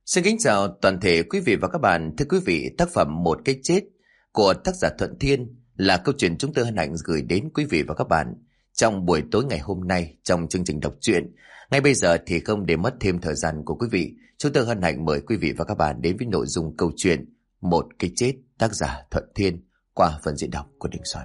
Xin kính chào toàn thể quý vị và các bạn. Thưa quý vị, tác phẩm Một cái chết của tác giả Thuận Thiên là câu chuyện chúng tôi hân hạnh gửi đến quý vị và các bạn trong buổi tối ngày hôm nay trong chương trình đọc truyện. Ngay bây giờ thì không để mất thêm thời gian của quý vị, chúng tôi hân hạnh mời quý vị và các bạn đến với nội dung câu chuyện Một cái chết tác giả Thuận Thiên qua phần diễn đọc của Đình Soạn.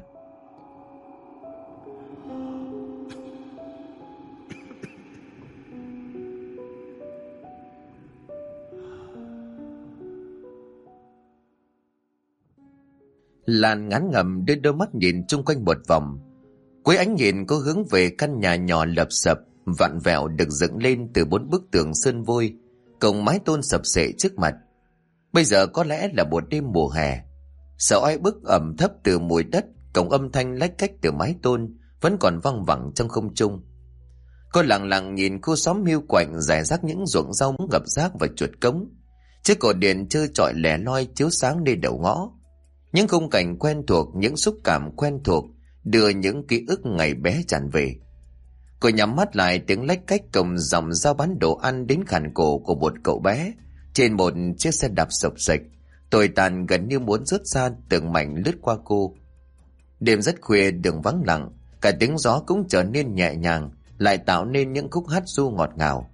Lan ngán ngẩm đưa đôi mắt nhìn chung quanh một vòng. Cuối ánh nhìn có hướng về căn nhà nhỏ lợp sập, vặn vẹo được dựng lên từ 4 bức tường sơn vôi, cùng mái tôn sập xệ trước mặt. Bây giờ có lẽ là một đêm mùa hè. Sợ oi bức ẩm thấp từ mùi đất, cộng âm thanh lách cách từ mái tôn vẫn còn văng vẳng trong không trung. Cô lặng lặng nhìn khu xóm hiu quạnh rải rác những ruộng rau ngập rác và chuột cống. Chiếc cột điện trơ trọi lẻ loi chiếu sáng nơi đầu ngõ. Những khung cảnh quen thuộc, những xúc cảm quen thuộc đưa những ký ức ngày bé tràn về. Cô nhắm mắt lại, tiếng lách cách cùng dòng giao bán đồ ăn đến khàn cổ của một cậu bé trên một chiếc xe đạp sộc sạch, tồi tàn gần như muốn rớt ra từng mảnh lướt qua cô. Đêm rất khuya, đường vắng lặng, cả tiếng gió cũng trở nên nhẹ nhàng, lại tạo nên những khúc hát ru ngọt ngào.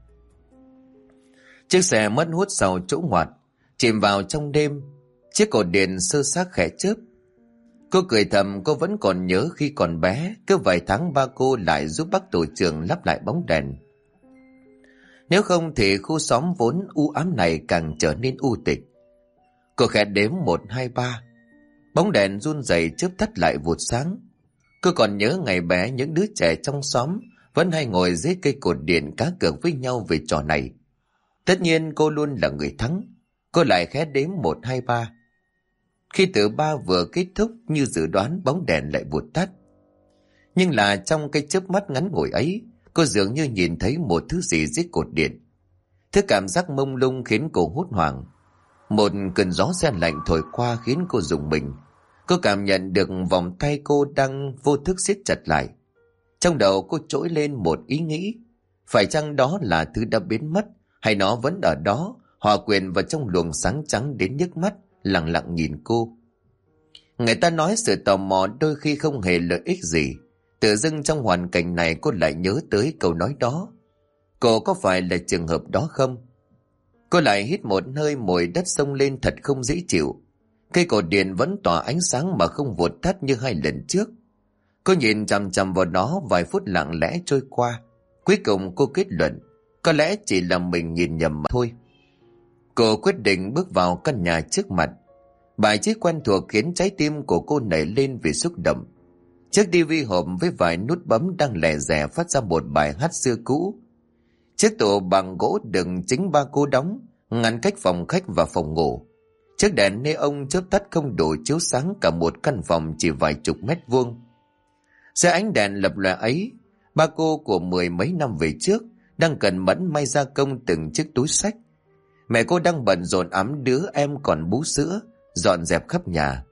Chiếc xe mất hút sau chỗ ngoặt, chìm vào trong đêm. Chiếc cột điện sơ xác khẽ chớp. Cô cười thầm, cô vẫn còn nhớ khi còn bé, cứ vài tháng ba cô lại giúp bác tổ trưởng lắp lại bóng đèn. Nếu không thì khu xóm vốn u ám này càng trở nên u tịch. Cô khẽ đếm 1, 2, 3. Bóng đèn run rẩy chớp tắt lại vụt sáng. Cô còn nhớ ngày bé những đứa trẻ trong xóm vẫn hay ngồi dưới cây cột điện cá cược với nhau về trò này. Tất nhiên cô luôn là người thắng. Cô lại khẽ đếm 1, 2, 3. Khi từ 3 vừa kết thúc, như dự đoán, bóng đèn lại vụt tắt. Nhưng là trong cái chớp mắt ngắn ngủi ấy, cô dường như nhìn thấy một thứ gì dưới cột điện. Thứ cảm giác mông lung khiến cô hốt hoảng. Một cơn gió se lạnh thổi qua khiến cô rùng mình. Cô cảm nhận được vòng tay cô đang vô thức siết chặt lại. Trong đầu cô trỗi lên một ý nghĩ. Phải chăng đó là thứ đã biến mất, hay nó vẫn ở đó, hòa quyện vào trong luồng sáng trắng đến nhức mắt, lặng lặng nhìn cô. Người ta nói sự tò mò đôi khi không hề lợi ích gì. Tự dưng trong hoàn cảnh này cô lại nhớ tới câu nói đó. Cô có phải là trường hợp đó không? Cô lại hít một hơi, mùi đất xông lên thật không dễ chịu. Cây cột điện vẫn tỏa ánh sáng mà không vụt tắt như 2 lần trước. Cô nhìn chằm chằm vào nó vài phút lặng lẽ trôi qua. Cuối cùng cô kết luận, có lẽ chỉ là mình nhìn nhầm mà thôi. Cô quyết định bước vào căn nhà trước mặt. Bài trí quen thuộc khiến trái tim của cô nảy lên vì xúc động. Chiếc tivi hộp với vài nút bấm đang lè dè phát ra một bài hát xưa cũ. Chiếc tủ bằng gỗ đựng chính ba cô đóng, ngăn cách phòng khách và phòng ngủ. Chiếc đèn neon chớp tắt không đủ chiếu sáng cả một căn phòng chỉ vài chục mét vuông. Dưới ánh đèn lập lòe ấy, ba cô của 10 mấy năm về trước đang cần mẫn may gia công từng chiếc túi xách. Mẹ cô đang bận rộn ẵm đứa em còn bú sữa, dọn dẹp khắp nhà.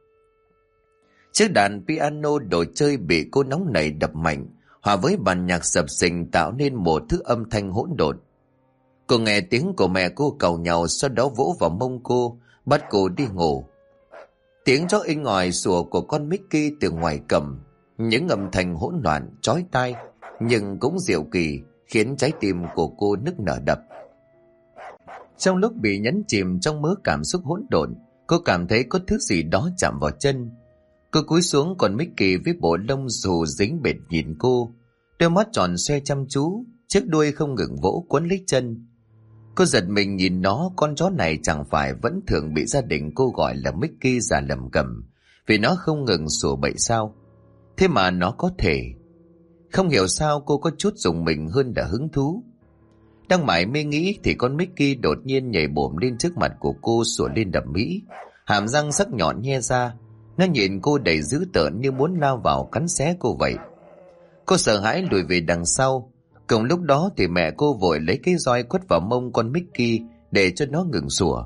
Chiếc đàn piano đồ chơi bị cô nóng nảy đập mạnh, hòa với bản nhạc sập sình tạo nên một thứ âm thanh hỗn độn. Cô nghe tiếng của mẹ cô càu nhàu, sau đó vỗ vào mông cô, bắt cô đi ngủ. Tiếng chó inh ỏi sủa của con Mickey từ ngoài cầm, những âm thanh hỗn loạn, chói tai, nhưng cũng diệu kỳ, khiến trái tim của cô nức nở đập. Trong lúc bị nhấn chìm trong mớ cảm xúc hỗn độn, cô cảm thấy có thứ gì đó chạm vào chân. Cô cúi xuống, còn Mickey với bộ lông xù dính bệt nhìn cô, đôi mắt tròn xoe chăm chú, chiếc đuôi không ngừng vỗ quấn lấy chân. Cô giật mình nhìn nó, con chó này chẳng phải vẫn thường bị gia đình cô gọi là Mickey già lầm cầm, vì nó không ngừng sủa bậy sao? Thế mà nó có thể. Không hiểu sao cô có chút rùng mình hơn là hứng thú. Đang mải mê nghĩ thì con Mickey đột nhiên nhảy bổng lên trước mặt của cô, sủa lên đầm mỹ, hàm răng sắc nhọn nhe ra. Nó nhìn cô đầy dữ tợn như muốn lao vào cắn xé cô vậy. Cô sợ hãi lùi về đằng sau. Cùng lúc đó thì mẹ cô vội lấy cái roi quất vào mông con Mickey để cho nó ngừng sủa.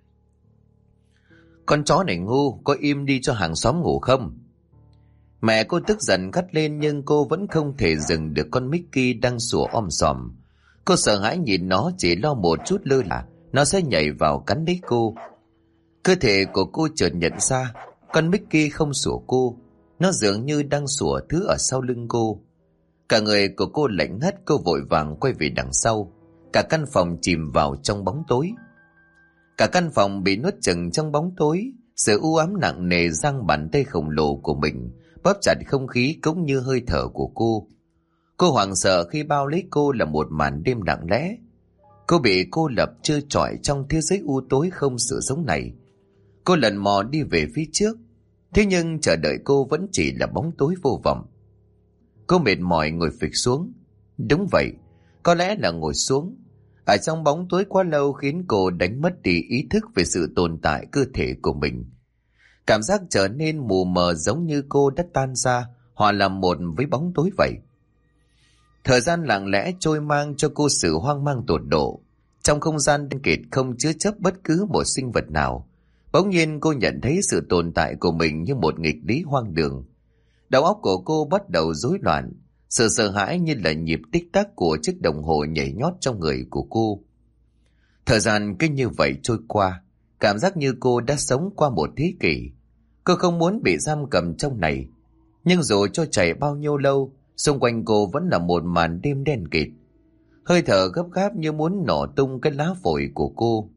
Con chó này ngu, có im đi cho hàng xóm ngủ không? Mẹ cô tức giận gắt lên, nhưng cô vẫn không thể dừng được con Mickey đang sủa om sòm. Cô sợ hãi nhìn nó, chỉ lo một chút lơ là nó sẽ nhảy vào cắn lấy cô. Cơ thể của cô chợt nhận ra con Mickey không sủa cô, nó dường như đang sủa thứ ở sau lưng cô. Cả người của cô lạnh ngắt, cô vội vàng quay về đằng sau. Cả căn phòng chìm vào trong bóng tối. Cả căn phòng bị nuốt chửng trong bóng tối. Sự u ám nặng nề giăng bàn tay khổng lồ của mình bóp chặt không khí cũng như hơi thở của cô. Cô hoảng sợ khi bao lấy cô là một màn đêm lặng lẽ. Cô bị cô lập trơ trọi trong thế giới u tối không sự sống này. Cô lần mò đi về phía trước, thế nhưng chờ đợi cô vẫn chỉ là bóng tối vô vọng. Cô mệt mỏi ngồi phịch xuống. Đúng vậy, có lẽ là ngồi xuống. Ở trong bóng tối quá lâu khiến cô đánh mất đi ý thức về sự tồn tại cơ thể của mình. Cảm giác trở nên mù mờ giống như cô đã tan ra, hòa làm một với bóng tối vậy. Thời gian lặng lẽ trôi mang cho cô sự hoang mang tột độ. Trong không gian đen kịt không chứa chấp bất cứ một sinh vật nào. Bỗng nhiên cô nhận thấy sự tồn tại của mình như một nghịch lý hoang đường. Đầu óc của cô bắt đầu rối loạn. Sự sợ hãi như là nhịp tích tắc của chiếc đồng hồ nhảy nhót trong người của cô. Thời gian cứ như vậy trôi qua. Cảm giác như cô đã sống qua một thế kỷ. Cô không muốn bị giam cầm trong này. Nhưng dù cho chảy bao nhiêu lâu, xung quanh cô vẫn là một màn đêm đen kịt. Hơi thở gấp gáp như muốn nổ tung cái lá phổi của cô.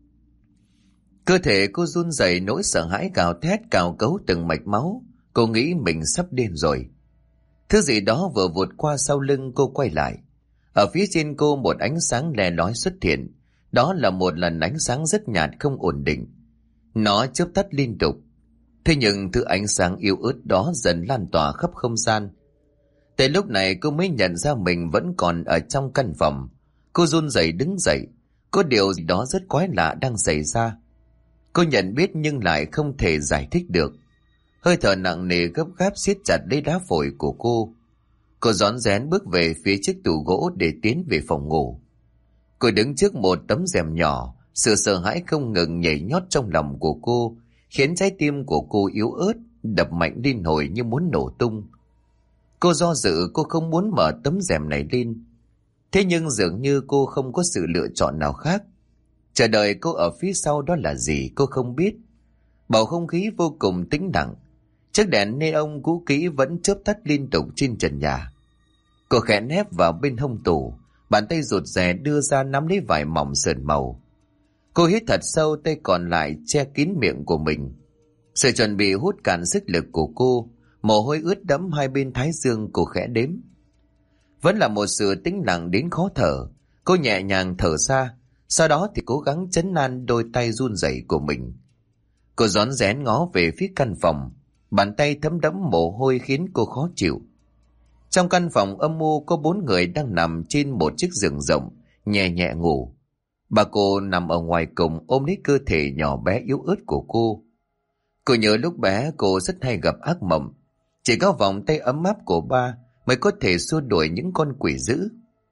Cơ thể cô run rẩy, nỗi sợ hãi gào thét cào cấu từng mạch máu. Cô nghĩ mình sắp điên rồi. Thứ gì đó vừa vụt qua sau lưng cô quay lại. Ở phía trên cô một ánh sáng lè lói xuất hiện. Đó là một lần ánh sáng rất nhạt không ổn định. Nó chớp tắt liên tục. Thế nhưng thứ ánh sáng yếu ớt đó dần lan tỏa khắp không gian. Tới lúc này cô mới nhận ra mình vẫn còn ở trong căn phòng. Cô run rẩy đứng dậy. Có điều gì đó rất quái lạ đang xảy ra. Cô nhận biết nhưng lại không thể giải thích được. Hơi thở nặng nề gấp gáp siết chặt lấy lá phổi của cô. Cô rón rén bước về phía chiếc tủ gỗ để tiến về phòng ngủ. Cô đứng trước một tấm rèm nhỏ. Sự sợ hãi không ngừng nhảy nhót trong lòng của cô, khiến trái tim của cô yếu ớt, đập mạnh liên hồi như muốn nổ tung. Cô do dự, cô không muốn mở tấm rèm này lên. Thế nhưng dường như cô không có sự lựa chọn nào khác. Chờ đợi cô ở phía sau đó là gì cô không biết. Bầu không khí vô cùng tĩnh lặng. Chiếc đèn neon cũ kỹ vẫn chớp tắt liên tục trên trần nhà. Cô khẽ nép vào bên hông tủ, bàn tay rụt rè đưa ra nắm lấy vải mỏng sờn màu. Cô hít thật sâu, tay còn lại che kín miệng của mình. Sự chuẩn bị hút cạn sức lực của cô, mồ hôi ướt đẫm hai bên thái dương. Cô khẽ đếm. Vẫn là một sự tĩnh lặng đến khó thở. Cô nhẹ nhàng thở ra, sau đó thì cố gắng trấn an đôi tay run rẩy của mình. Cô rón rén ngó về phía căn phòng, bàn tay thấm đẫm mồ hôi khiến cô khó chịu. Trong căn phòng âm u có 4 người đang nằm trên một chiếc giường rộng, nhẹ nhẹ ngủ. Bà cô nằm ở ngoài cùng ôm lấy cơ thể nhỏ bé yếu ớt của cô. Cô nhớ lúc bé cô rất hay gặp ác mộng. Chỉ có vòng tay ấm áp của ba mới có thể xua đuổi những con quỷ dữ.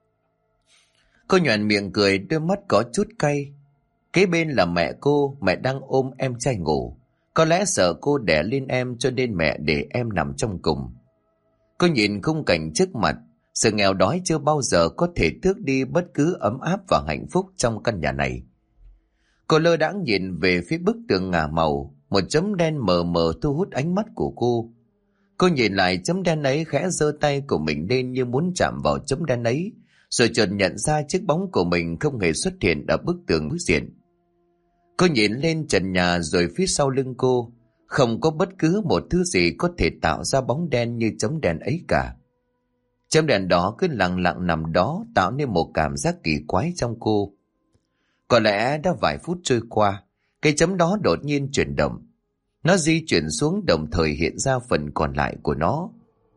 Cô nhoẻn miệng cười, đôi mắt có chút cay. Kế bên là mẹ cô, mẹ đang ôm em trai ngủ. Có lẽ sợ cô đẻ lên em cho nên mẹ để em nằm trong cùng. Cô nhìn khung cảnh trước mặt. Sự nghèo đói chưa bao giờ có thể tước đi bất cứ ấm áp và hạnh phúc trong căn nhà này. Cô lơ đãng nhìn về phía bức tường ngả màu. Một chấm đen mờ mờ thu hút ánh mắt của cô. Cô nhìn lại chấm đen ấy, khẽ giơ tay của mình lên như muốn chạm vào chấm đen ấy, rồi chợt nhận ra chiếc bóng của mình không hề xuất hiện ở bức tường đối diện. Cô nhìn lên trần nhà rồi phía sau lưng cô, không có bất cứ một thứ gì có thể tạo ra bóng đen như chấm đen ấy cả. Chấm đèn đó cứ lặng lặng nằm đó, tạo nên một cảm giác kỳ quái trong cô. Có lẽ đã vài phút trôi qua, cái chấm đó đột nhiên chuyển động. Nó di chuyển xuống, đồng thời hiện ra phần còn lại của nó.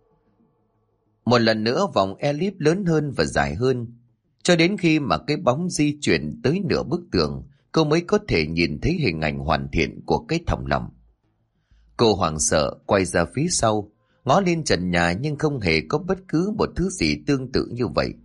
Một lần nữa vòng elip lớn hơn và dài hơn, cho đến khi mà cái bóng di chuyển tới nửa bức tường, cô mới có thể nhìn thấy hình ảnh hoàn thiện của cái thòng lọng. Cô hoảng sợ quay ra phía sau, ngó lên trần nhà nhưng không hề có bất cứ một thứ gì tương tự như vậy.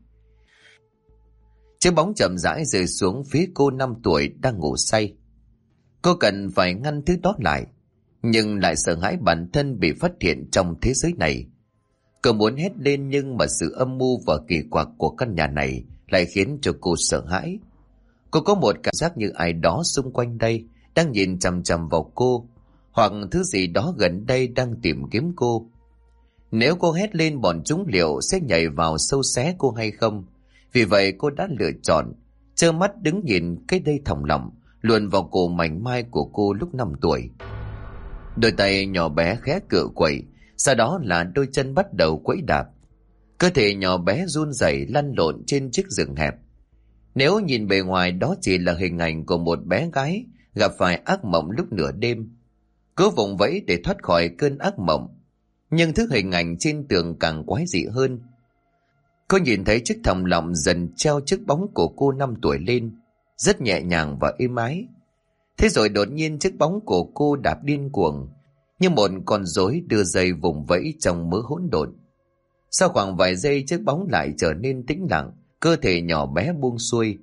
Chiếc bóng chậm rãi rơi xuống phía cô 5 tuổi đang ngủ say. Cô cần phải ngăn thứ đó lại, nhưng lại sợ hãi bản thân bị phát hiện trong thế giới này. Cô muốn hét lên nhưng mà sự âm mưu và kỳ quặc của căn nhà này lại khiến cho cô sợ hãi. Cô có một cảm giác như ai đó xung quanh đây đang nhìn chằm chằm vào cô, hoặc thứ gì đó gần đây đang tìm kiếm cô. Nếu cô hét lên, bọn chúng liệu sẽ nhảy vào sâu xé cô hay không? Vì vậy cô đã lựa chọn trơ mắt đứng nhìn cái dây thòng lọng luồn vào cổ mảnh mai của cô lúc 5 tuổi. Đôi tay nhỏ bé khẽ cựa quậy, sau đó là đôi chân bắt đầu quẫy đạp. Cơ thể nhỏ bé run rẩy lăn lộn trên chiếc giường hẹp. Nếu nhìn bề ngoài, đó chỉ là hình ảnh của một bé gái gặp phải ác mộng lúc nửa đêm, cố vùng vẫy để thoát khỏi cơn ác mộng. Nhưng thứ hình ảnh trên tường càng quái dị hơn. Cô nhìn thấy chiếc thòng lọng dần treo chiếc bóng của cô 5 tuổi lên, rất nhẹ nhàng và êm ái. Thế rồi đột nhiên chiếc bóng của cô đạp điên cuồng, như một con rối đưa dây vùng vẫy trong mớ hỗn độn. Sau khoảng vài giây, chiếc bóng lại trở nên tĩnh lặng, cơ thể nhỏ bé buông xuôi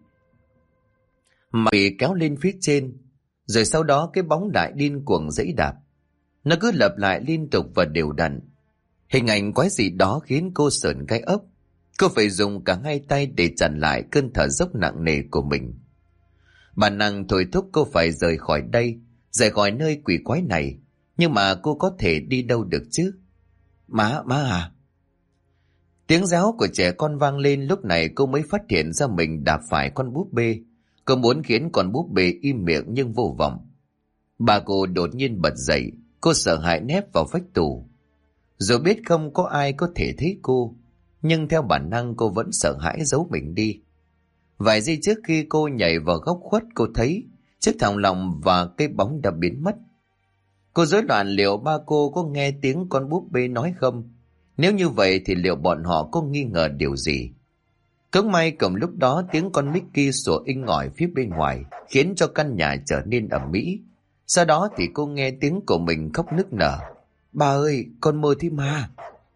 mà bị kéo lên phía trên. Rồi sau đó cái bóng lại điên cuồng giãy đạp. Nó cứ lặp lại liên tục và đều đặn. Hình ảnh quái dị đó khiến cô sởn gai ốc. Cô phải dùng cả hai tay để chặn lại cơn thở dốc nặng nề của mình. Bản năng thôi thúc cô phải rời khỏi đây, rời khỏi nơi quỷ quái này. Nhưng mà cô có thể đi đâu được chứ? Má à! Tiếng réo của trẻ con vang lên. Lúc này cô mới phát hiện ra mình đạp phải con búp bê. Cô muốn khiến con búp bê im miệng nhưng vô vọng. Bà cô đột nhiên bật dậy. Cô sợ hãi nép vào vách tủ. Dù biết không có ai có thể thấy cô, nhưng theo bản năng cô vẫn sợ hãi giấu mình đi. Vài giây trước khi cô nhảy vào góc khuất, cô thấy chiếc thòng lọng và cái bóng đã biến mất. Cô rối loạn liệu ba cô có nghe tiếng con búp bê nói không? Nếu như vậy thì liệu bọn họ có nghi ngờ điều gì? Cũng may cùng lúc đó tiếng con Mickey sủa inh ỏi phía bên ngoài khiến cho căn nhà trở nên ầm ĩ. Sau đó thì cô nghe tiếng của mình khóc nức nở. Ba ơi, con mơ thấy ma.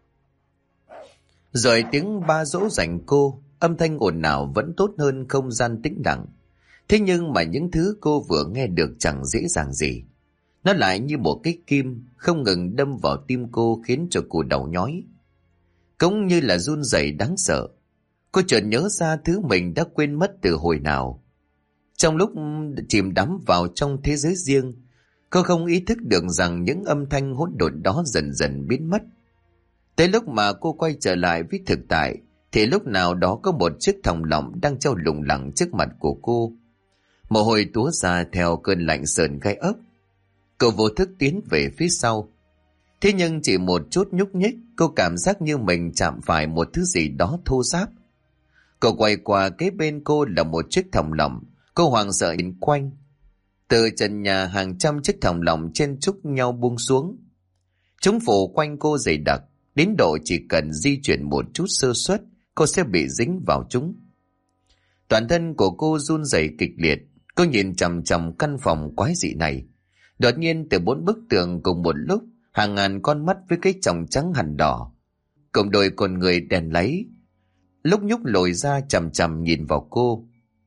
Rồi tiếng ba dỗ dành cô, âm thanh ồn ào vẫn tốt hơn không gian tĩnh lặng. Thế nhưng mà những thứ cô vừa nghe được chẳng dễ dàng gì. Nó lại như một cái kim không ngừng đâm vào tim cô, khiến cho cô đau nhói. Cũng như là run rẩy đáng sợ. Cô chợt nhớ ra thứ mình đã quên mất từ hồi nào. Trong lúc chìm đắm vào trong thế giới riêng, cô không ý thức được rằng những âm thanh hỗn độn đó dần dần biến mất. Tới lúc mà cô quay trở lại với thực tại, thì lúc nào đó có một chiếc thòng lọng đang treo lủng lẳng trước mặt của cô. Mồ hôi túa ra theo cơn lạnh sờn gai ốc. Cô vô thức tiến về phía sau. Thế nhưng chỉ một chút nhúc nhích, cô cảm giác như mình chạm phải một thứ gì đó thô ráp. Cô quay qua, kế bên cô là một chiếc thòng lọng. Cô hoảng sợ nhìn quanh. Từ trần nhà hàng trăm chiếc thòng lọng chen chúc nhau buông xuống. Chúng phủ quanh cô dày đặc, đến độ chỉ cần di chuyển một chút sơ suất, cô sẽ bị dính vào chúng. Toàn thân của cô run rẩy kịch liệt. Cô nhìn chằm chằm căn phòng quái dị này. Đột nhiên từ 4 bức tường cùng một lúc, hàng ngàn con mắt với cái tròng trắng hằn đỏ, cùng đôi con người đèn láy, lúc nhúc lồi ra chằm chằm nhìn vào cô.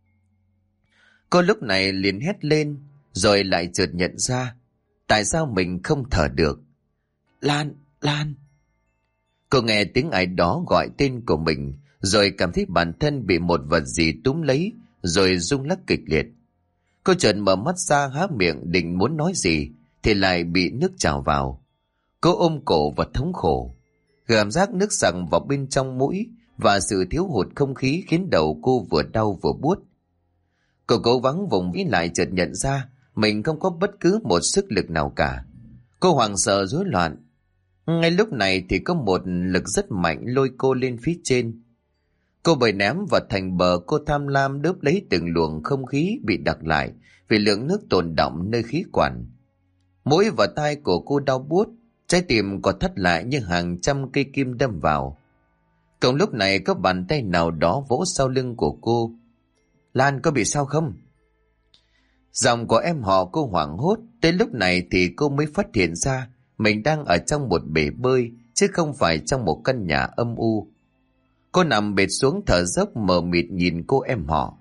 Cô lúc này liền hét lên, rồi lại chợt nhận ra tại sao mình không thở được. Lan, Lan. Cô nghe tiếng ai đó gọi tên của mình, rồi cảm thấy bản thân bị một vật gì túm lấy, rồi rung lắc kịch liệt. Cô chợt mở mắt ra, há miệng định muốn nói gì thì lại bị nước trào vào. Cô ôm cổ và thống khổ. Cảm giác nước sặc vào bên trong mũi và sự thiếu hụt không khí khiến đầu cô vừa đau vừa buốt. Cô cố gắng vùng vẫy lại, chợt nhận ra mình không có bất cứ một sức lực nào cả. Cô hoảng sợ rối loạn. Ngay lúc này thì có một lực rất mạnh lôi cô lên phía trên. Cô bị ném vào thành bờ. Cô tham lam đớp lấy từng luồng không khí bị đặc lại vì lượng nước tồn đọng nơi khí quản. Mũi và tai của cô đau buốt, trái tim có thắt lại như hàng trăm cây kim đâm vào. Cùng lúc này có bàn tay nào đó vỗ sau lưng của cô. Lan, có bị sao không? Giọng của em họ cô hoảng hốt. Tới lúc này thì cô mới phát hiện ra mình đang ở trong một bể bơi, chứ không phải trong một căn nhà âm u. Cô nằm bệt xuống thở dốc mờ mịt nhìn cô em họ.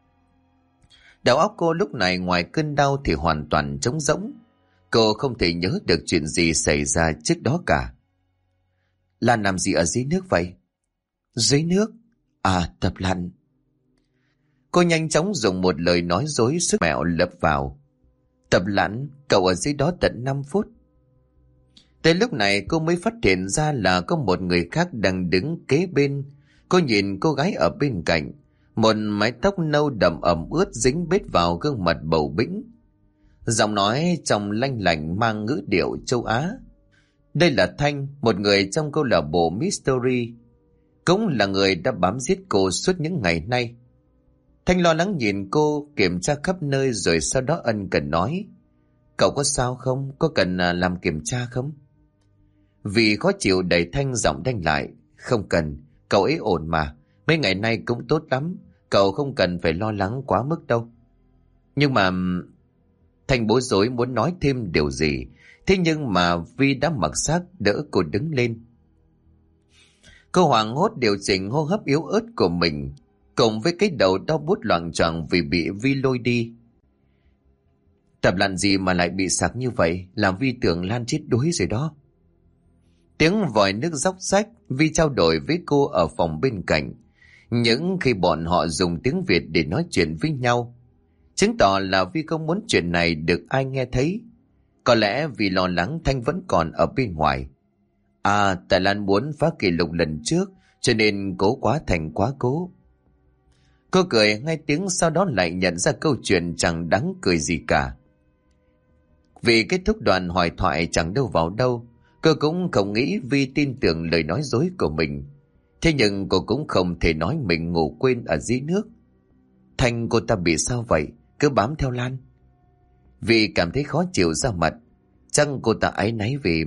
Đầu óc cô lúc này ngoài cơn đau thì hoàn toàn trống rỗng. Cô không thể nhớ được chuyện gì xảy ra trước đó cả. Lan làm gì ở dưới nước vậy? Dưới nước? À, tập lặn. Cô nhanh chóng dùng một lời nói dối sức mẹo lấp vào. Tập Lãn, cậu ở dưới đó tận 5 phút. Tới lúc này cô mới phát hiện ra là có một người khác đang đứng kế bên. Cô nhìn cô gái ở bên cạnh, một mái tóc nâu đậm ẩm ướt dính bết vào gương mặt bầu bĩnh. Giọng nói trong lanh lảnh mang ngữ điệu châu Á. Đây là Thanh, một người trong câu lạc bộ Mystery, cũng là người đã bám giết cô suốt những ngày nay. Thanh lo lắng nhìn cô, kiểm tra khắp nơi rồi sau đó ân cần nói: Cậu có sao không? Có cần làm kiểm tra không? Vì khó chịu đẩy Thanh giọng đanh lại: Không cần, cậu ấy ổn mà. Mấy ngày nay cũng tốt lắm, cậu không cần phải lo lắng quá mức đâu. Nhưng mà... Thanh bối rối muốn nói thêm điều gì, thế nhưng mà Vi đã mặc xác đỡ cô đứng lên. Cô hoảng hốt điều chỉnh hô hấp yếu ớt của mình, cùng với cái đầu đau buốt loạng choạng vì bị Vi lôi đi. Tập Lan gì mà lại bị sặc như vậy, làm Vi tưởng Lan chết đuối rồi đó. Tiếng vòi nước róc rách, Vi trao đổi với cô ở phòng bên cạnh. Những khi bọn họ dùng tiếng Việt để nói chuyện với nhau, chứng tỏ là Vi không muốn chuyện này được ai nghe thấy. Có lẽ vì lo lắng Thanh vẫn còn ở bên ngoài. Tại Lan muốn phá kỷ lục lần trước, cho nên cố quá thành quá cố. Cô cười ngay tiếng sau đó lại nhận ra câu chuyện chẳng đáng cười gì cả. Vì kết thúc đoạn hội thoại chẳng đâu vào đâu, cô cũng không nghĩ Vi tin tưởng lời nói dối của mình. Thế nhưng cô cũng không thể nói mình ngủ quên ở dưới nước. Thanh, cô ta bị sao vậy? Cứ bám theo Lan. Vi cảm thấy khó chịu ra mặt. Chăng cô ta áy náy vì...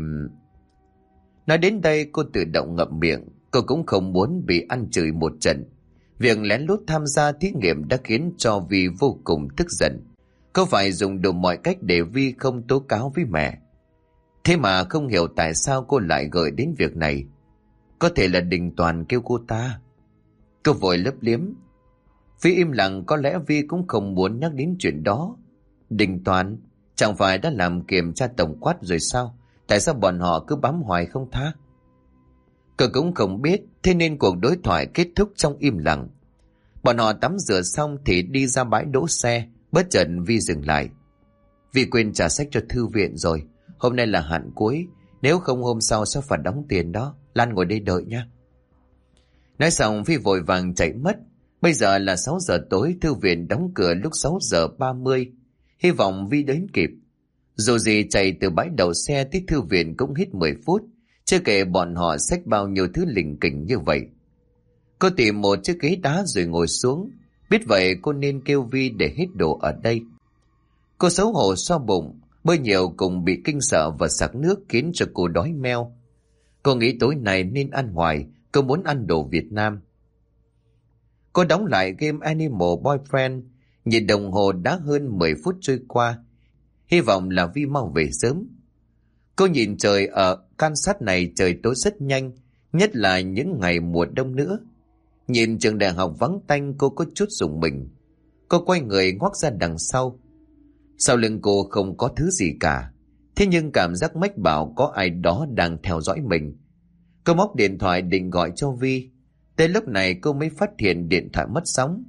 Nói đến đây cô tự động ngậm miệng. Cô cũng không muốn bị ăn chửi một trận. Việc lén lút tham gia thí nghiệm đã khiến cho Vi vô cùng tức giận. Cô phải dùng đủ mọi cách để Vi không tố cáo với mẹ. Thế mà không hiểu tại sao cô lại gợi đến việc này. Có thể là Đình Toàn kêu cô ta. Cô vội lấp liếm. Vi im lặng, có lẽ Vi cũng không muốn nhắc đến chuyện đó. Đình Toàn chẳng phải đã làm kiểm tra tổng quát rồi sao? Tại sao bọn họ cứ bám hoài không tha? Cô cũng không biết, thế nên cuộc đối thoại kết thúc trong im lặng. Bọn họ tắm rửa xong thì đi ra bãi đỗ xe. Bất chợt Vi dừng lại. Vi quên trả sách cho thư viện rồi. Hôm nay là hạn cuối, nếu không hôm sau sẽ phải đóng tiền đó. Lan ngồi đây đợi nha. Nói xong Vi vội vàng chạy mất. Bây giờ là 6 giờ tối, thư viện đóng cửa lúc 6 giờ 30. Hy vọng Vi đến kịp. Dù gì chạy từ bãi đậu xe tới thư viện cũng hết 10 phút. Chưa kể bọn họ xách bao nhiêu thứ lỉnh kỉnh như vậy. Cô tìm một chiếc ghế đá rồi ngồi xuống. Biết vậy cô nên kêu Vi để hết đồ ở đây. Cô xấu hổ xoa bụng. Bơi nhiều cùng bị kinh sợ và sặc nước khiến cho cô đói meo. Cô nghĩ tối nay nên ăn ngoài. Cô muốn ăn đồ Việt Nam. Cô đóng lại game Animal Boyfriend. Nhìn đồng hồ đã hơn 10 phút trôi qua. Hy vọng là Vi mau về sớm. Cô nhìn trời ở Kansas này trời tối rất nhanh. Nhất là những ngày mùa đông nữa. Nhìn trường đại học vắng tanh cô có chút rùng mình. Cô quay người ngoắc ra đằng sau. Sau lưng cô không có thứ gì cả. Thế nhưng cảm giác mách bảo có ai đó đang theo dõi mình. Cô móc điện thoại định gọi cho Vi. Tới lúc này cô mới phát hiện điện thoại mất sóng.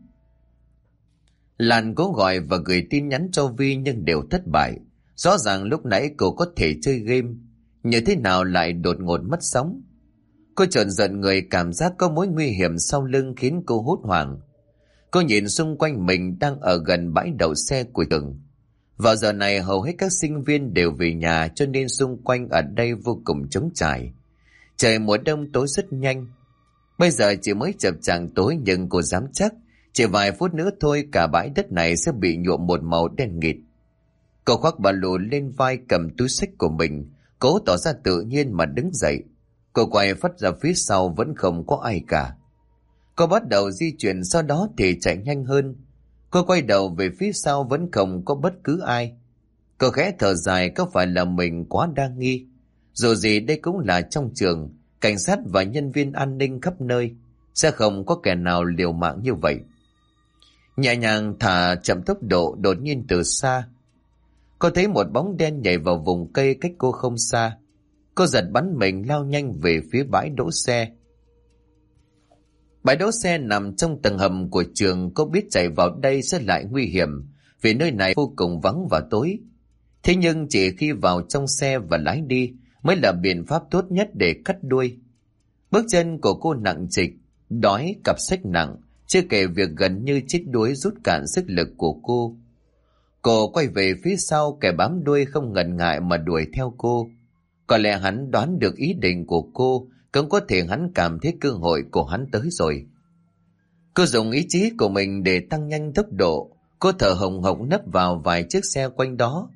Lan cố gọi và gửi tin nhắn cho Vi nhưng đều thất bại. Rõ ràng lúc nãy cô có thể chơi game, như thế nào lại đột ngột mất sóng. Cô chợt giận người, cảm giác có mối nguy hiểm sau lưng khiến cô hốt hoảng. Cô nhìn xung quanh mình đang ở gần bãi đậu xe của trường. Vào giờ này hầu hết các sinh viên đều về nhà cho nên xung quanh ở đây vô cùng trống trải. Trời mùa đông tối rất nhanh. Bây giờ chỉ mới chập chạng tối nhưng cô dám chắc chỉ vài phút nữa thôi cả bãi đất này sẽ bị nhuộm một màu đen nghịt. Cô khoác ba lô lên vai, cầm túi xách của mình, cố tỏ ra tự nhiên mà đứng dậy. Cô quay phát ra phía sau vẫn không có ai cả. Cô bắt đầu di chuyển, sau đó thì chạy nhanh hơn. Cô quay đầu về phía sau vẫn không có bất cứ ai. Cô khẽ thở dài, có phải là mình quá đa nghi? Dù gì đây cũng là trong trường, cảnh sát và nhân viên an ninh khắp nơi, sẽ không có kẻ nào liều mạng như vậy. Nhẹ nhàng thả chậm tốc độ, đột nhiên từ xa cô thấy một bóng đen nhảy vào vùng cây cách cô không xa. Cô giật bắn mình lao nhanh về phía bãi đỗ xe. Bãi đỗ xe nằm trong tầng hầm của trường, cô biết chạy vào đây sẽ lại nguy hiểm vì nơi này vô cùng vắng và tối. Thế nhưng chỉ khi vào trong xe và lái đi mới là biện pháp tốt nhất để cắt đuôi. Bước chân của cô nặng trịch, đói, cặp sách nặng, chưa kể việc gần như chết đuối rút cạn sức lực của cô. Cô quay về phía sau, kẻ bám đuôi không ngần ngại mà đuổi theo cô. Có lẽ hắn đoán được ý định của cô, cũng có thể hắn cảm thấy cơ hội của hắn tới rồi. Cô dùng ý chí của mình để tăng nhanh tốc độ. Cô thở hồng hộc nấp vào vài chiếc xe quanh đó.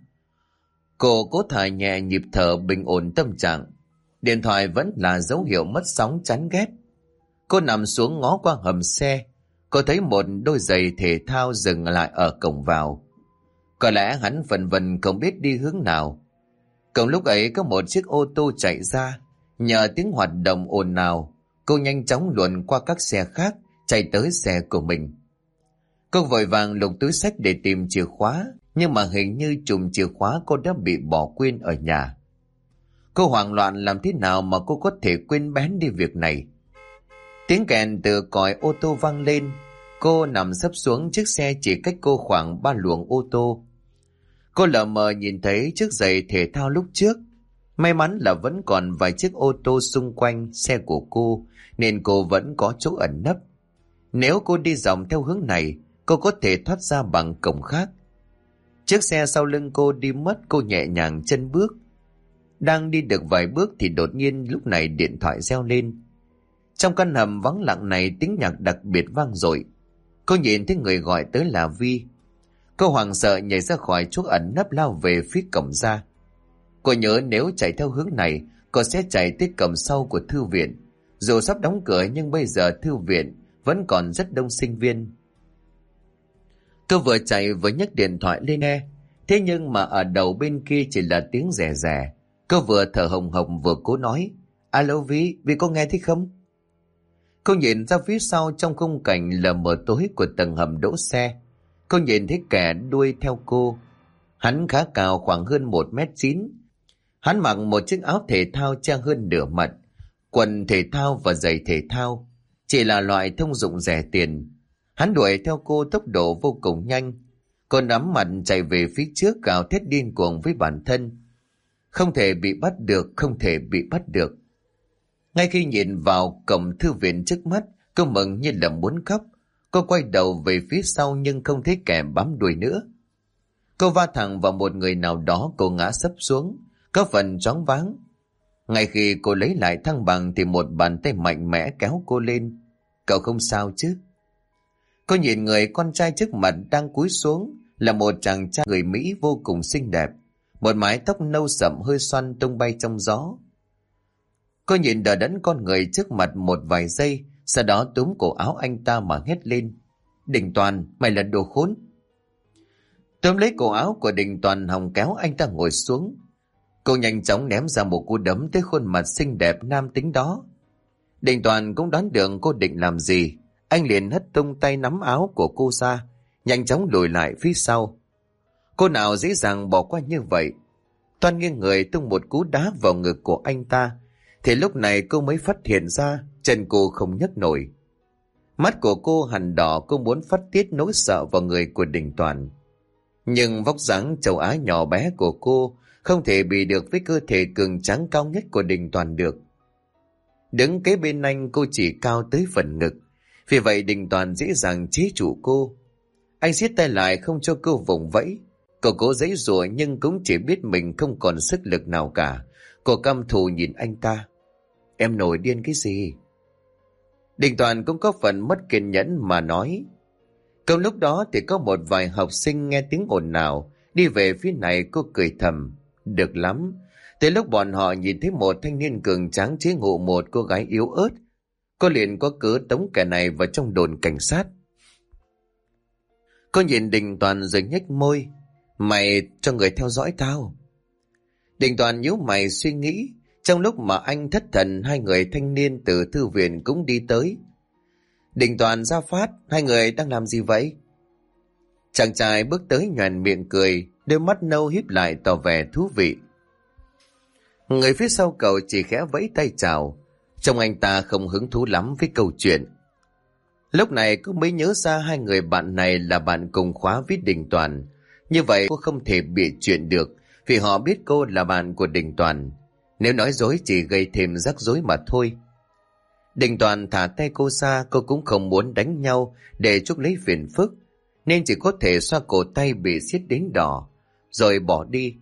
Cô cố thả nhẹ nhịp thở, bình ổn tâm trạng. Điện thoại vẫn là dấu hiệu mất sóng chán ghét. Cô nằm xuống ngó qua hầm xe. Cô thấy một đôi giày thể thao dừng lại ở cổng vào. Có lẽ hắn vần vần không biết đi hướng nào. Cùng lúc ấy có một chiếc ô tô chạy ra. Nhờ tiếng hoạt động ồn ào, cô nhanh chóng luồn qua các xe khác, chạy tới xe của mình. Cô vội vàng lục túi xách để tìm chìa khóa, nhưng mà hình như chùm chìa khóa cô đã bị bỏ quên ở nhà. Cô hoảng loạn làm thế nào mà cô có thể quên bén đi việc này. Tiếng kèn từ còi ô tô vang lên. Cô nằm sấp xuống, chiếc xe chỉ cách cô khoảng 3 luồng ô tô. Cô lờ mờ nhìn thấy chiếc giày thể thao lúc trước. May mắn là vẫn còn vài chiếc ô tô xung quanh xe của cô, nên cô vẫn có chỗ ẩn nấp. Nếu cô đi dòng theo hướng này, cô có thể thoát ra bằng cổng khác. Chiếc xe sau lưng cô đi mất, cô nhẹ nhàng chân bước. Đang đi được vài bước thì đột nhiên lúc này điện thoại reo lên. Trong căn hầm vắng lặng này, tiếng nhạc đặc biệt vang dội. Cô nhìn thấy người gọi tới là Vi. Cô hoảng sợ nhảy ra khỏi chỗ ẩn nấp, lao về phía cổng ra. Cô nhớ nếu chạy theo hướng này, cô sẽ chạy tới cổng sau của thư viện. Dù sắp đóng cửa nhưng bây giờ thư viện vẫn còn rất đông sinh viên. Cô vừa chạy vừa nhấc điện thoại lên nghe. Thế nhưng mà ở đầu bên kia chỉ là tiếng rè rè. Cô vừa thở hồng hộc vừa cố nói: Alo Vi, Vi có nghe thấy không? Cô nhìn ra phía sau trong khung cảnh lờ mờ tối của tầng hầm đỗ xe. Cô nhìn thấy kẻ đuôi theo cô. Hắn khá cao, khoảng hơn 1m9. Hắn mặc một chiếc áo thể thao che hơn nửa mặt, quần thể thao và giày thể thao, chỉ là loại thông dụng rẻ tiền. Hắn đuổi theo cô tốc độ vô cùng nhanh. Cô nắm mặt chạy về phía trước, gào thét điên cuồng với bản thân: không thể bị bắt được, không thể bị bắt được. Ngay khi nhìn vào cổng thư viện trước mắt, cô mừng như là muốn khóc. Cô quay đầu về phía sau nhưng không thấy kẻ bám đuôi nữa. Cô va thẳng vào một người nào đó, cô ngã sấp xuống, có phần choáng váng. Ngay khi cô lấy lại thăng bằng thì một bàn tay mạnh mẽ kéo cô lên. Cậu không sao chứ? Cô nhìn người con trai trước mặt đang cúi xuống, là một chàng trai người Mỹ vô cùng xinh đẹp, một mái tóc nâu sậm hơi xoăn tung bay trong gió. Cô nhìn đờ đẫn con người trước mặt một vài giây, sau đó túm cổ áo anh ta mà hét lên: Đình Toàn, mày là đồ khốn! Túm lấy cổ áo của Đình Toàn, hòng kéo anh ta ngồi xuống. Cô nhanh chóng ném ra một cú đấm tới khuôn mặt xinh đẹp nam tính đó. Đình Toàn cũng đoán được cô định làm gì. Anh liền hất tung tay nắm áo của cô ra, nhanh chóng lùi lại phía sau. Cô nào dễ dàng bỏ qua như vậy. Toàn nghiêng người tung một cú đá vào ngực của anh ta. Thì lúc này cô mới phát hiện ra chân cô không nhấc nổi. Mắt của cô hằn đỏ, cô muốn phát tiết nỗi sợ vào người của Đình Toàn. Nhưng vóc dáng châu Á nhỏ bé của cô không thể bị được với cơ thể cường tráng cao nhất của Đình Toàn được. Đứng kế bên anh, cô chỉ cao tới phần ngực, vì vậy Đình Toàn dễ dàng chế trụ cô. Anh siết tay lại không cho cô vùng vẫy. Cô cố giãy giụa nhưng cũng chỉ biết mình không còn sức lực nào cả. Cô căm thù nhìn anh ta: Em nổi điên cái gì? Đình Toàn cũng có phần mất kiên nhẫn mà nói. Cùng lúc đó thì có một vài học sinh nghe tiếng ồn ào đi về phía này. Cô cười thầm: được lắm. Tới lúc bọn họ nhìn thấy một thanh niên cường tráng chế ngự một cô gái yếu ớt, cô liền có cớ tống kẻ này vào trong đồn cảnh sát. Cô nhìn Đình Toàn rồi nhếch môi: Mày cho người theo dõi tao. Đình Toàn nhíu mày suy nghĩ. Trong lúc mà anh thất thần, hai người thanh niên từ thư viện cũng đi tới. Đình Toàn, Gia Phát, hai người đang làm gì vậy? Chàng trai bước tới nhoẻn miệng cười, đôi mắt nâu híp lại tỏ vẻ thú vị. Người phía sau cậu chỉ khẽ vẫy tay chào. Trông anh ta không hứng thú lắm với câu chuyện. Lúc này cô mới nhớ ra hai người bạn này là bạn cùng khóa với Đình Toàn. Như vậy cô không thể bịa chuyện được, vì họ biết cô là bạn của Đình Toàn. Nếu nói dối chỉ gây thêm rắc rối mà thôi. Đình Toàn thả tay cô ra, cô cũng không muốn đánh nhau để chuốc lấy phiền phức, nên chỉ có thể xoa cổ tay bị siết đến đỏ, rồi bỏ đi.